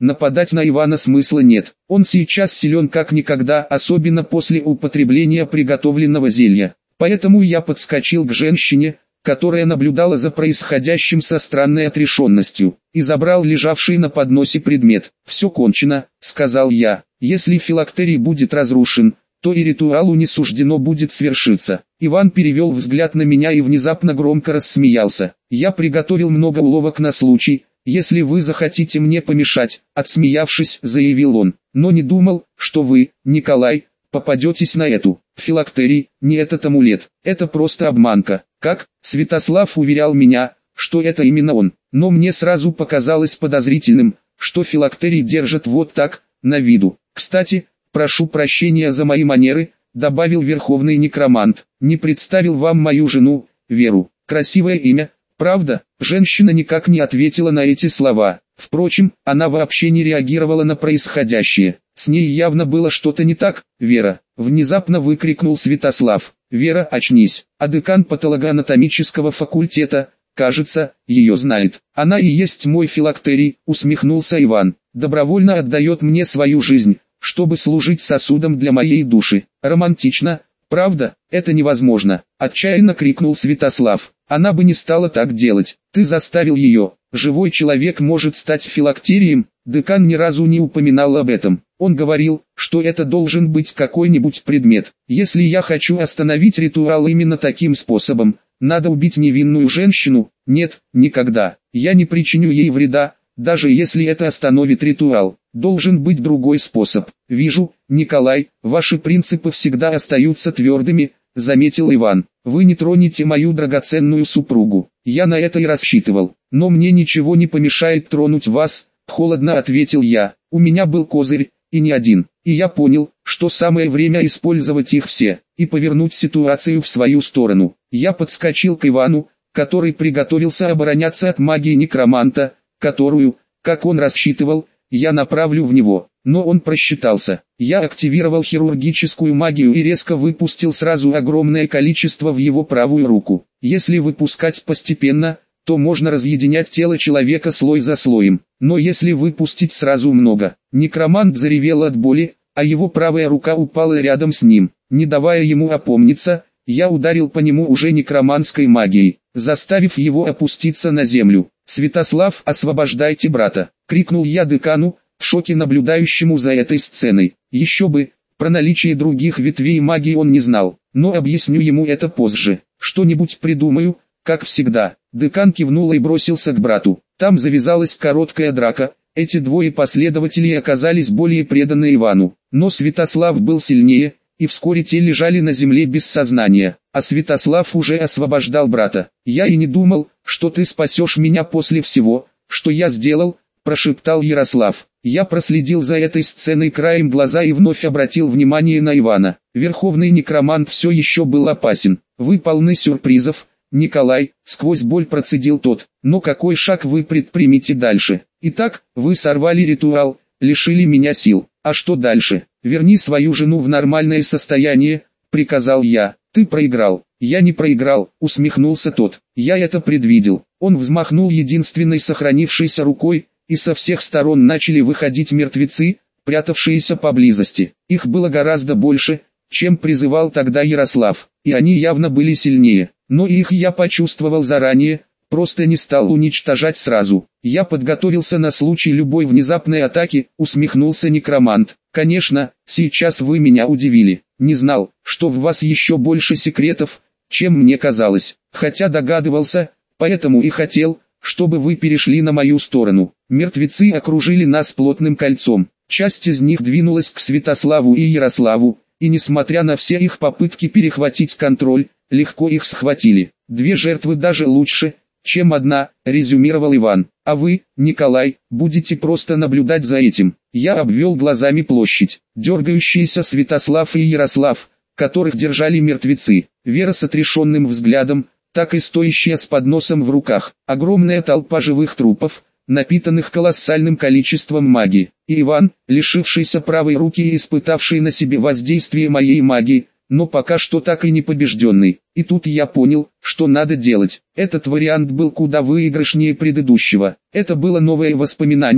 Нападать на Ивана смысла нет. Он сейчас силен как никогда, особенно после употребления приготовленного зелья. Поэтому я подскочил к женщине, которая наблюдала за происходящим со странной отрешенностью, и забрал лежавший на подносе предмет. «Все кончено», — сказал я. «Если филактерий будет разрушен, то и ритуалу не суждено будет свершиться». Иван перевел взгляд на меня и внезапно громко рассмеялся. «Я приготовил много уловок на случай, если вы захотите мне помешать», — отсмеявшись, заявил он. «Но не думал, что вы, Николай, попадетесь на эту. Филактерий, не этот амулет, это просто обманка». «Как?» — Святослав уверял меня, что это именно он. Но мне сразу показалось подозрительным, что филактерий держит вот так, на виду. «Кстати, прошу прощения за мои манеры», — добавил верховный некромант. «Не представил вам мою жену, Веру. Красивое имя, правда?» Женщина никак не ответила на эти слова. Впрочем, она вообще не реагировала на происходящее. С ней явно было что-то не так. «Вера!» — внезапно выкрикнул Святослав. «Вера, очнись!» А декан патологоанатомического факультета, кажется, ее знает. «Она и есть мой филактерий», — усмехнулся Иван. «Добровольно отдает мне свою жизнь, чтобы служить сосудом для моей души. Романтично, правда? Это невозможно!» — отчаянно крикнул Святослав. «Она бы не стала так делать. Ты заставил ее. Живой человек может стать филактерием». Декан ни разу не упоминал об этом. Он говорил, что это должен быть какой-нибудь предмет. «Если я хочу остановить ритуал именно таким способом, надо убить невинную женщину?» «Нет, никогда. Я не причиню ей вреда, даже если это остановит ритуал. Должен быть другой способ». «Вижу, Николай, ваши принципы всегда остаются твердыми», — заметил Иван. «Вы не тронете мою драгоценную супругу. Я на это и рассчитывал. Но мне ничего не помешает тронуть вас», — холодно ответил я. «У меня был козырь, и не один. И я понял, что самое время использовать их все, и повернуть ситуацию в свою сторону». Я подскочил к Ивану, который приготовился обороняться от магии некроманта, которую, как он рассчитывал, я направлю в него. Но он просчитался. Я активировал хирургическую магию и резко выпустил сразу огромное количество в его правую руку. Если выпускать постепенно, то можно разъединять тело человека слой за слоем. Но если выпустить сразу много, некромант заревел от боли, а его правая рука упала рядом с ним. Не давая ему опомниться, я ударил по нему уже некроманской магией, заставив его опуститься на землю. «Святослав, освобождайте брата!» — крикнул я декану, в шоке наблюдающему за этой сценой. Еще бы, про наличие других ветвей магии он не знал, но объясню ему это позже. «Что-нибудь придумаю, как всегда». Декан кивнул и бросился к брату. Там завязалась короткая драка. Эти двое последователей оказались более преданы Ивану, но Святослав был сильнее, и вскоре те лежали на земле без сознания, а Святослав уже освобождал брата. «Я и не думал, что ты спасешь меня после всего, что я сделал», — прошептал Ярослав. Я проследил за этой сценой краем глаза и вновь обратил внимание на Ивана. Верховный некромант все еще был опасен. «Вы полны сюрпризов, Николай», — сквозь боль процедил тот. «Но какой шаг вы предпримете дальше? Итак, вы сорвали ритуал, лишили меня сил. А что дальше? Верни свою жену в нормальное состояние», — приказал я. «Ты проиграл». «Я не проиграл», — усмехнулся тот. «Я это предвидел». Он взмахнул единственной сохранившейся рукой, и со всех сторон начали выходить мертвецы, прятавшиеся поблизости. Их было гораздо больше, чем призывал тогда Ярослав, и они явно были сильнее. Но их я почувствовал заранее, просто не стал уничтожать сразу. «Я подготовился на случай любой внезапной атаки», — усмехнулся некромант. «Конечно, сейчас вы меня удивили. Не знал, что в вас еще больше секретов, чем мне казалось, хотя догадывался, поэтому и хотел, чтобы вы перешли на мою сторону». Мертвецы окружили нас плотным кольцом. Часть из них двинулась к Святославу и Ярославу, и несмотря на все их попытки перехватить контроль, легко их схватили. «Две жертвы даже лучше, чем одна», — резюмировал Иван. «А вы, Николай, будете просто наблюдать за этим». Я обвел глазами площадь. Дергающиеся Святослав и Ярослав, которых держали мертвецы. Вера с отрешенным взглядом, так и стоящая с подносом в руках. Огромная толпа живых трупов, напитанных колоссальным количеством магии. И Иван, лишившийся правой руки и испытавший на себе воздействие моей магии, но пока что так и не побежденный. И тут я понял, что надо делать. Этот вариант был куда выигрышнее предыдущего. Это было новое воспоминание,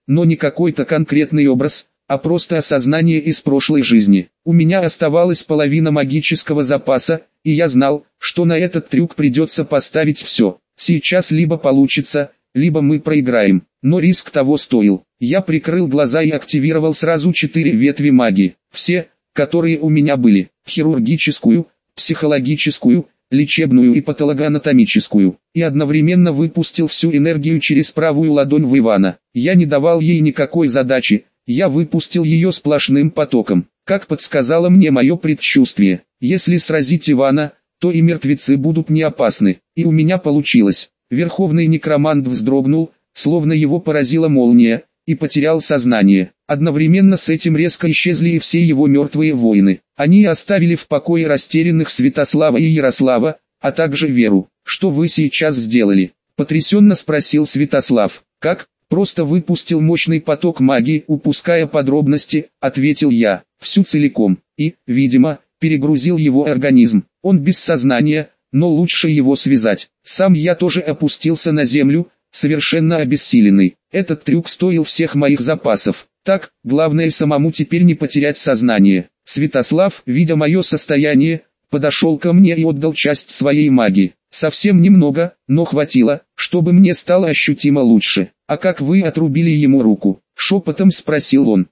но не какой-то конкретный образ, а просто осознание из прошлой жизни. У меня оставалась половина магического запаса, и я знал, что на этот трюк придется поставить все. Сейчас либо получится, либо мы проиграем, но риск того стоил. Я прикрыл глаза и активировал сразу 4 ветви магии, все, которые у меня были: хирургическую, психологическую, лечебную и патологоанатомическую, и одновременно выпустил всю энергию через правую ладонь в Ивана. Я не давал ей никакой задачи, я выпустил ее сплошным потоком, как подсказало мне мое предчувствие. Если сразить Ивана, то и мертвецы будут не опасны, и у меня получилось. Верховный некромант вздрогнул, словно его поразила молния, и потерял сознание. Одновременно с этим резко исчезли и все его мертвые воины. Они оставили в покое растерянных Святослава и Ярослава, а также Веру. «Что вы сейчас сделали?» – потрясенно спросил Святослав. «Как?» «Просто выпустил мощный поток магии, упуская подробности», – ответил я. «Всю целиком. И, видимо, перегрузил его организм. Он без сознания, но лучше его связать». Сам я тоже опустился на землю, совершенно обессиленный. Этот трюк стоил всех моих запасов. Так, главное самому теперь не потерять сознание. Святослав, видя мое состояние, подошел ко мне и отдал часть своей магии. Совсем немного, но хватило, чтобы мне стало ощутимо лучше. «А как вы отрубили ему руку?» — шепотом спросил он.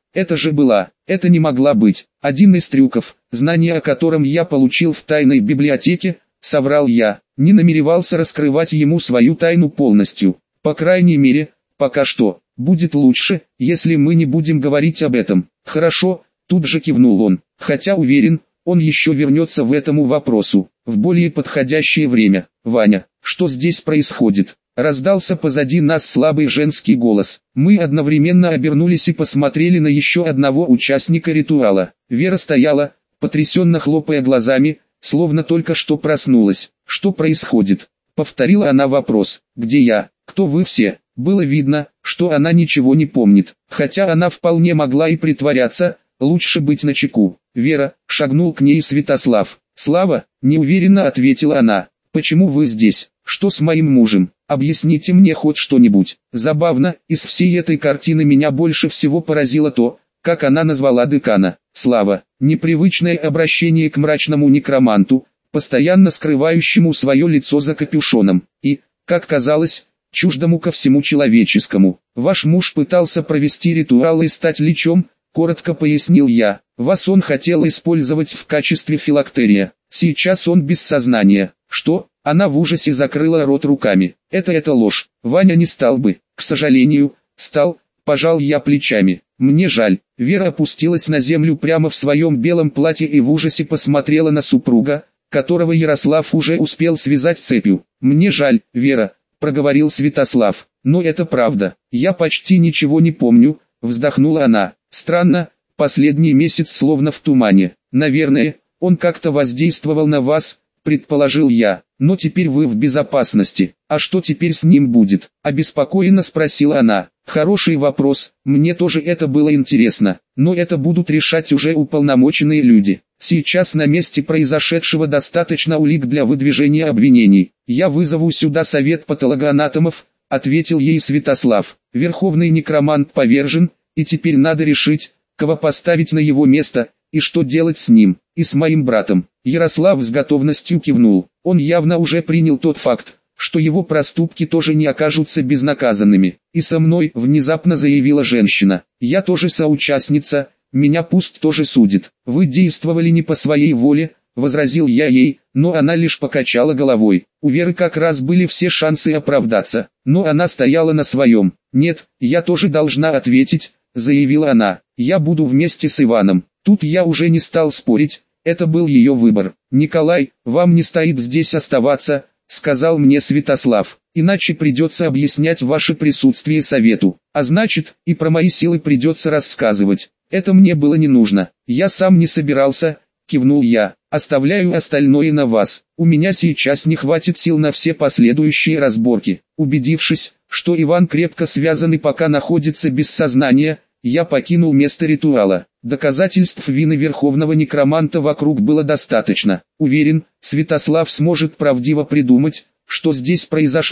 Это не могла быть. Один из трюков, знание о котором я получил в тайной библиотеке, соврал я. Не намеревался раскрывать ему свою тайну полностью. По крайней мере, пока что. Будет лучше, если мы не будем говорить об этом. Хорошо, тут же кивнул он. Хотя уверен, он еще вернется в этому вопросу, в более подходящее время. «Ваня, что здесь происходит?» Раздался позади нас слабый женский голос. Мы одновременно обернулись и посмотрели на еще одного участника ритуала. Вера стояла, потрясенно хлопая глазами, словно только что проснулась. «Что происходит?» — повторила она вопрос. «Где я? Кто вы все?» Было видно, что она ничего не помнит, хотя она вполне могла и притворяться, лучше быть начеку. «Вера», — шагнул к ней Святослав. «Слава», — неуверенно ответила она. «Почему вы здесь? Что с моим мужем? Объясните мне хоть что-нибудь». Забавно, из всей этой картины меня больше всего поразило то, как она назвала декана. Слава, непривычное обращение к мрачному некроманту, постоянно скрывающему свое лицо за капюшоном, и, как казалось, чуждому ко всему человеческому. «Ваш муж пытался провести ритуал и стать личом», — коротко пояснил я. «Вас он хотел использовать в качестве филактерия. Сейчас он без сознания». «Что?» — она в ужасе закрыла рот руками. «Это ложь. Ваня не стал бы». «К сожалению, стал», — пожал я плечами. «Мне жаль». Вера опустилась на землю прямо в своем белом платье и в ужасе посмотрела на супруга, которого Ярослав уже успел связать цепью. «Мне жаль, Вера», — проговорил Святослав. «Но это правда. Я почти ничего не помню», — вздохнула она. «Странно, последний месяц словно в тумане. Наверное, он как-то воздействовал на вас», — предположил я. «Но теперь вы в безопасности. А что теперь с ним будет?» — обеспокоенно спросила она. «Хороший вопрос, мне тоже это было интересно. Но это будут решать уже уполномоченные люди. Сейчас на месте произошедшего достаточно улик для выдвижения обвинений. Я вызову сюда совет патологоанатомов», — ответил ей Святослав. «Верховный некромант повержен, и теперь надо решить, кого поставить на его место, и что делать с ним, и с моим братом». Ярослав с готовностью кивнул. Он явно уже принял тот факт, что его проступки тоже не окажутся безнаказанными. «И со мной», — внезапно заявила женщина. «Я тоже соучастница, меня пусть тоже судит. Вы действовали не по своей воле», — возразил я ей, но она лишь покачала головой. У Веры как раз были все шансы оправдаться, но она стояла на своем. «Нет, я тоже должна ответить», — заявила она. «Я буду вместе с Иваном». Тут я уже не стал спорить, это был ее выбор. «Николай, вам не стоит здесь оставаться», — сказал мне Святослав. «Иначе придется объяснять ваше присутствие совету. А значит, и про мои силы придется рассказывать. Это мне было не нужно. Я сам не собирался», — кивнул я. «Оставляю остальное на вас. У меня сейчас не хватит сил на все последующие разборки». Убедившись, что Иван крепко связан и пока находится без сознания, я покинул место ритуала. Доказательств вины верховного некроманта вокруг было достаточно. Уверен, Святослав сможет правдиво придумать, что здесь произошло,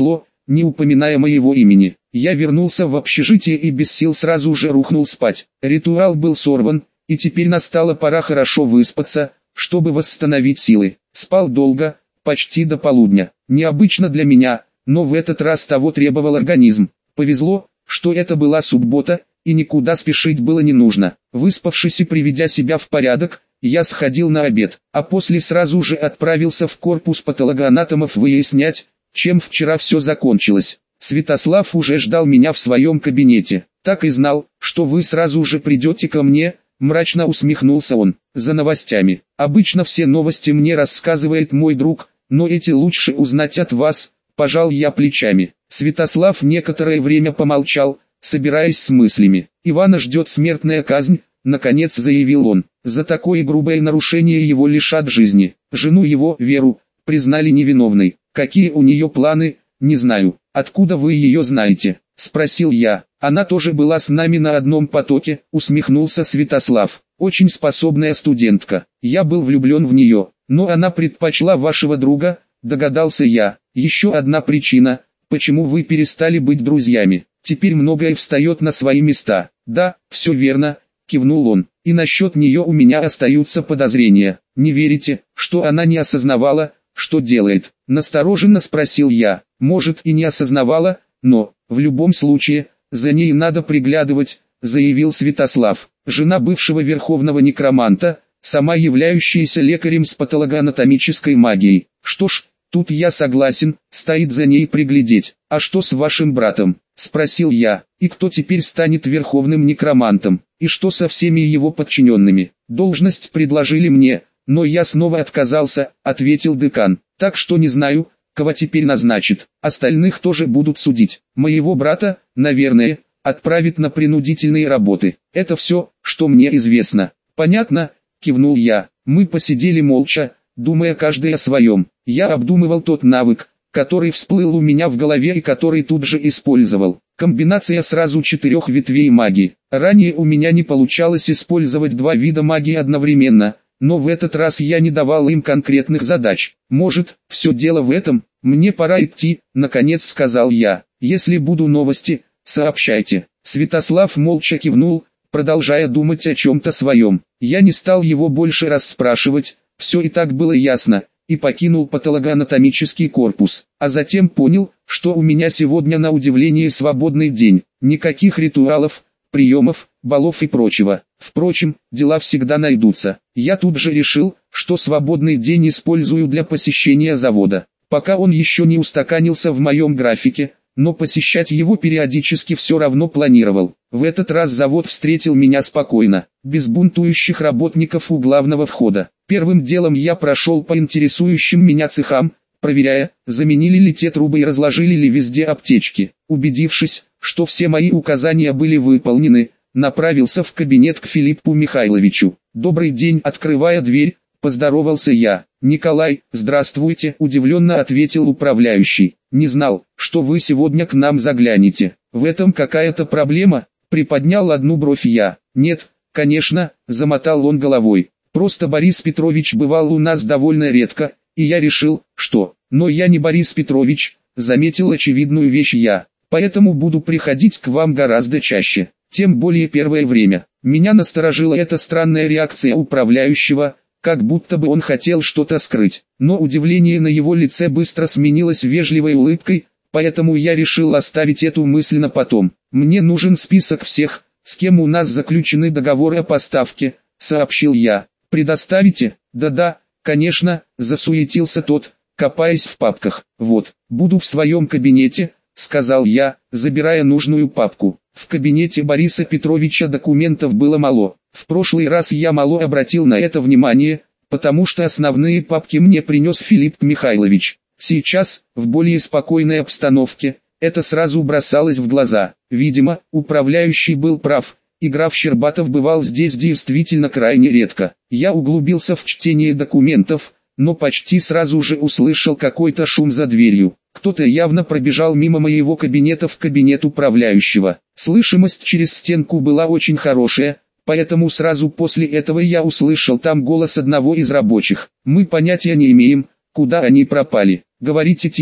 не упоминая моего имени. Я вернулся в общежитие и без сил сразу же рухнул спать. Ритуал был сорван, и теперь настала пора хорошо выспаться, чтобы восстановить силы. Спал долго, почти до полудня. Необычно для меня, но в этот раз того требовал организм. Повезло, что это была суббота, и никуда спешить было не нужно. Выспавшись и приведя себя в порядок, я сходил на обед, а после сразу же отправился в корпус патологоанатомов выяснять, чем вчера все закончилось. Святослав уже ждал меня в своем кабинете. «Так и знал, что вы сразу же придете ко мне», — мрачно усмехнулся он. «За новостями. Обычно все новости мне рассказывает мой друг, но эти лучше узнать от вас», — пожал я плечами. Святослав некоторое время помолчал, собираясь с мыслями. «Ивана ждет смертная казнь», — наконец заявил он. «За такое грубое нарушение его лишат жизни. Жену его, Веру, признали невиновной. Какие у нее планы, не знаю». «Откуда вы ее знаете?» — спросил я. «Она тоже была с нами на одном потоке», — усмехнулся Святослав. «Очень способная студентка. Я был влюблен в нее, но она предпочла вашего друга», — догадался я. «Еще одна причина, почему вы перестали быть друзьями. Теперь многое встает на свои места». «Да, все верно», — кивнул он. «И насчет нее у меня остаются подозрения. Не верите, что она не осознавала, что делает?» — настороженно спросил я. «Может и не осознавала, но, в любом случае, за ней надо приглядывать», — заявил Святослав. «Жена бывшего верховного некроманта, сама являющаяся лекарем с патологоанатомической магией. Что ж, тут я согласен, стоит за ней приглядеть. А что с вашим братом?» — спросил я. «И кто теперь станет верховным некромантом? И что со всеми его подчиненными? Должность предложили мне, но я снова отказался», — ответил декан. «Так что не знаю, кого теперь назначит. Остальных тоже будут судить. Моего брата, наверное, отправят на принудительные работы. Это все, что мне известно». «Понятно», — кивнул я. Мы посидели молча, думая каждый о своем. Я обдумывал тот навык, который всплыл у меня в голове и который тут же использовал. Комбинация сразу 4 ветвей магии. Ранее у меня не получалось использовать 2 вида магии одновременно, но в этот раз я не давал им конкретных задач. «Может, все дело в этом? Мне пора идти», — наконец сказал я. «Если будут новости, сообщайте». Святослав молча кивнул, продолжая думать о чем-то своем. Я не стал его больше расспрашивать, все и так было ясно, и покинул патологоанатомический корпус. А затем понял, что у меня сегодня на удивление свободный день. Никаких ритуалов, приемов, балов и прочего. Впрочем, дела всегда найдутся. Я тут же решил, что свободный день использую для посещения завода. Пока он еще не устаканился в моем графике, но посещать его периодически все равно планировал. В этот раз завод встретил меня спокойно, без бунтующих работников у главного входа. Первым делом я прошел по интересующим меня цехам, проверяя, заменили ли те трубы и разложили ли везде аптечки. Убедившись, что все мои указания были выполнены, направился в кабинет к Филиппу Михайловичу. «Добрый день», — открывая дверь, поздоровался я. «Николай, здравствуйте», — удивленно ответил управляющий. «Не знал, что вы сегодня к нам заглянете. В этом какая-то проблема?» — приподнял одну бровь я. «Нет, конечно», — замотал он головой. «Просто Борис Петрович бывал у нас довольно редко, и я решил, что... Но я не Борис Петрович», — заметил очевидную вещь я. «Поэтому буду приходить к вам гораздо чаще. Тем более первое время». Меня насторожила эта странная реакция управляющего, как будто бы он хотел что-то скрыть. Но удивление на его лице быстро сменилось вежливой улыбкой, поэтому я решил оставить эту мысль на потом. «Мне нужен список всех, с кем у нас заключены договоры о поставке», — сообщил я. «Предоставите?» «Да-да, конечно», — засуетился тот, копаясь в папках. «Вот, буду в своем кабинете», — сказал я, забирая нужную папку. В кабинете Бориса Петровича документов было мало. В прошлый раз я мало обратил на это внимание, потому что основные папки мне принес Филипп Михайлович. Сейчас, в более спокойной обстановке, это сразу бросалось в глаза. Видимо, управляющий был прав, и граф Щербатов бывал здесь действительно крайне редко. Я углубился в чтение документов, но почти сразу же услышал какой-то шум за дверью. Кто-то явно пробежал мимо моего кабинета в кабинет управляющего. Слышимость через стенку была очень хорошая, поэтому сразу после этого я услышал там голос одного из рабочих. «Мы понятия не имеем, куда они пропали. Говорите тише»,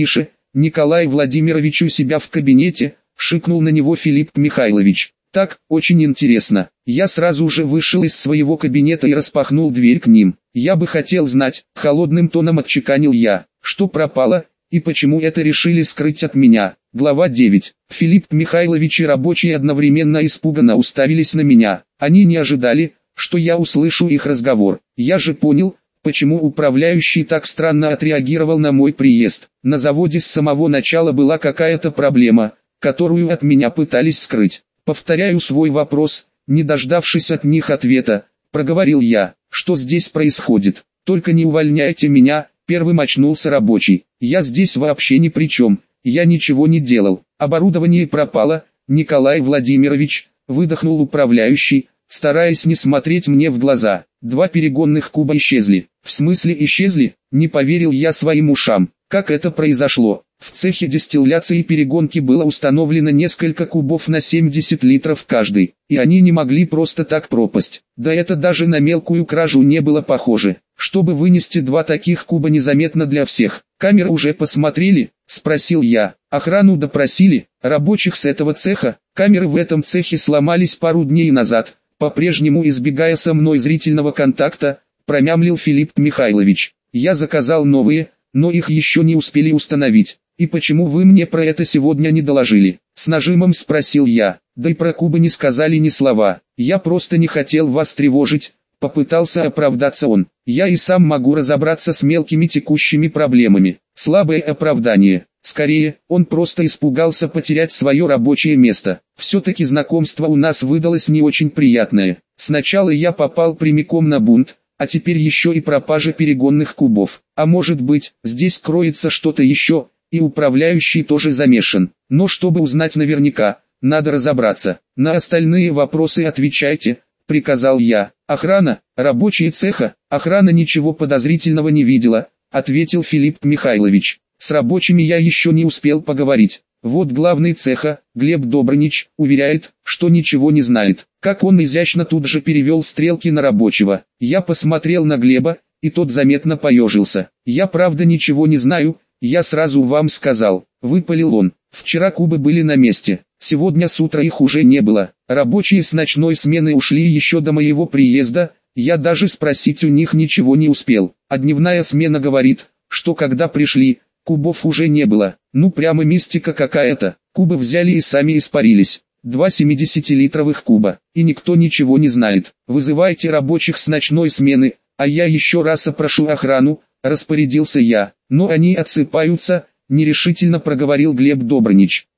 Николай Владимирович у себя в кабинете, шикнул на него Филипп Михайлович. Так, очень интересно. Я сразу же вышел из своего кабинета и распахнул дверь к ним. Я бы хотел знать, холодным тоном отчеканил я, что пропало, и почему это решили скрыть от меня. Глава 9. Филипп Михайлович и рабочие одновременно испуганно уставились на меня. Они не ожидали, что я услышу их разговор. Я же понял, почему управляющий так странно отреагировал на мой приезд. На заводе с самого начала была какая-то проблема, которую от меня пытались скрыть. Повторяю свой вопрос, не дождавшись от них ответа, проговорил я, что здесь происходит. Только не увольняйте меня, первым очнулся рабочий. Я здесь вообще ни при чем, я ничего не делал. Оборудование пропало, Николай Владимирович, выдохнул управляющий, стараясь не смотреть мне в глаза. 2 перегонных куба исчезли. В смысле исчезли? Не поверил я своим ушам. Как это произошло? В цехе дистилляции и перегонки было установлено несколько кубов на 70 литров каждый, и они не могли просто так пропасть. Да это даже на мелкую кражу не было похоже. Чтобы вынести 2 таких куба незаметно для всех. Камеры уже посмотрели? Спросил я. Охрану допросили, рабочих с этого цеха. Камеры в этом цехе сломались пару дней назад, по-прежнему избегая со мной зрительного контакта, промямлил Филипп Михайлович. Я заказал новые, но их еще не успели установить. И почему вы мне про это сегодня не доложили? С нажимом спросил я. Да и про кубы не сказали ни слова. Я просто не хотел вас тревожить, попытался оправдаться он. Я и сам могу разобраться с мелкими текущими проблемами. Слабое оправдание. Скорее, он просто испугался потерять свое рабочее место. Все-таки знакомство у нас выдалось не очень приятное. Сначала я попал прямиком на бунт, а теперь еще и пропажа перегонных кубов. А может быть, здесь кроется что-то еще, и управляющий тоже замешан. Но чтобы узнать наверняка, надо разобраться. На остальные вопросы отвечайте, приказал я. Охрана, рабочие цеха, охрана ничего подозрительного не видела, ответил Филипп Михайлович. С рабочими я еще не успел поговорить. Вот главный цеха, Глеб Добрынич, уверяет, что ничего не знает. Как он изящно тут же перевел стрелки на рабочего. Я посмотрел на Глеба, и тот заметно поежился. Я правда ничего не знаю, я сразу вам сказал, выпалил он. Вчера кубы были на месте, сегодня с утра их уже не было. Рабочие с ночной смены ушли еще до моего приезда, я даже спросить у них ничего не успел. А дневная смена говорит, что когда пришли, кубов уже не было. Ну прямо мистика какая-то. Кубы взяли и сами испарились. 2 70-литровых куба. И никто ничего не знает. Вызывайте рабочих с ночной смены, а я еще раз опрошу охрану, распорядился я. Но они отсыпаются, нерешительно проговорил Глеб Добрынич.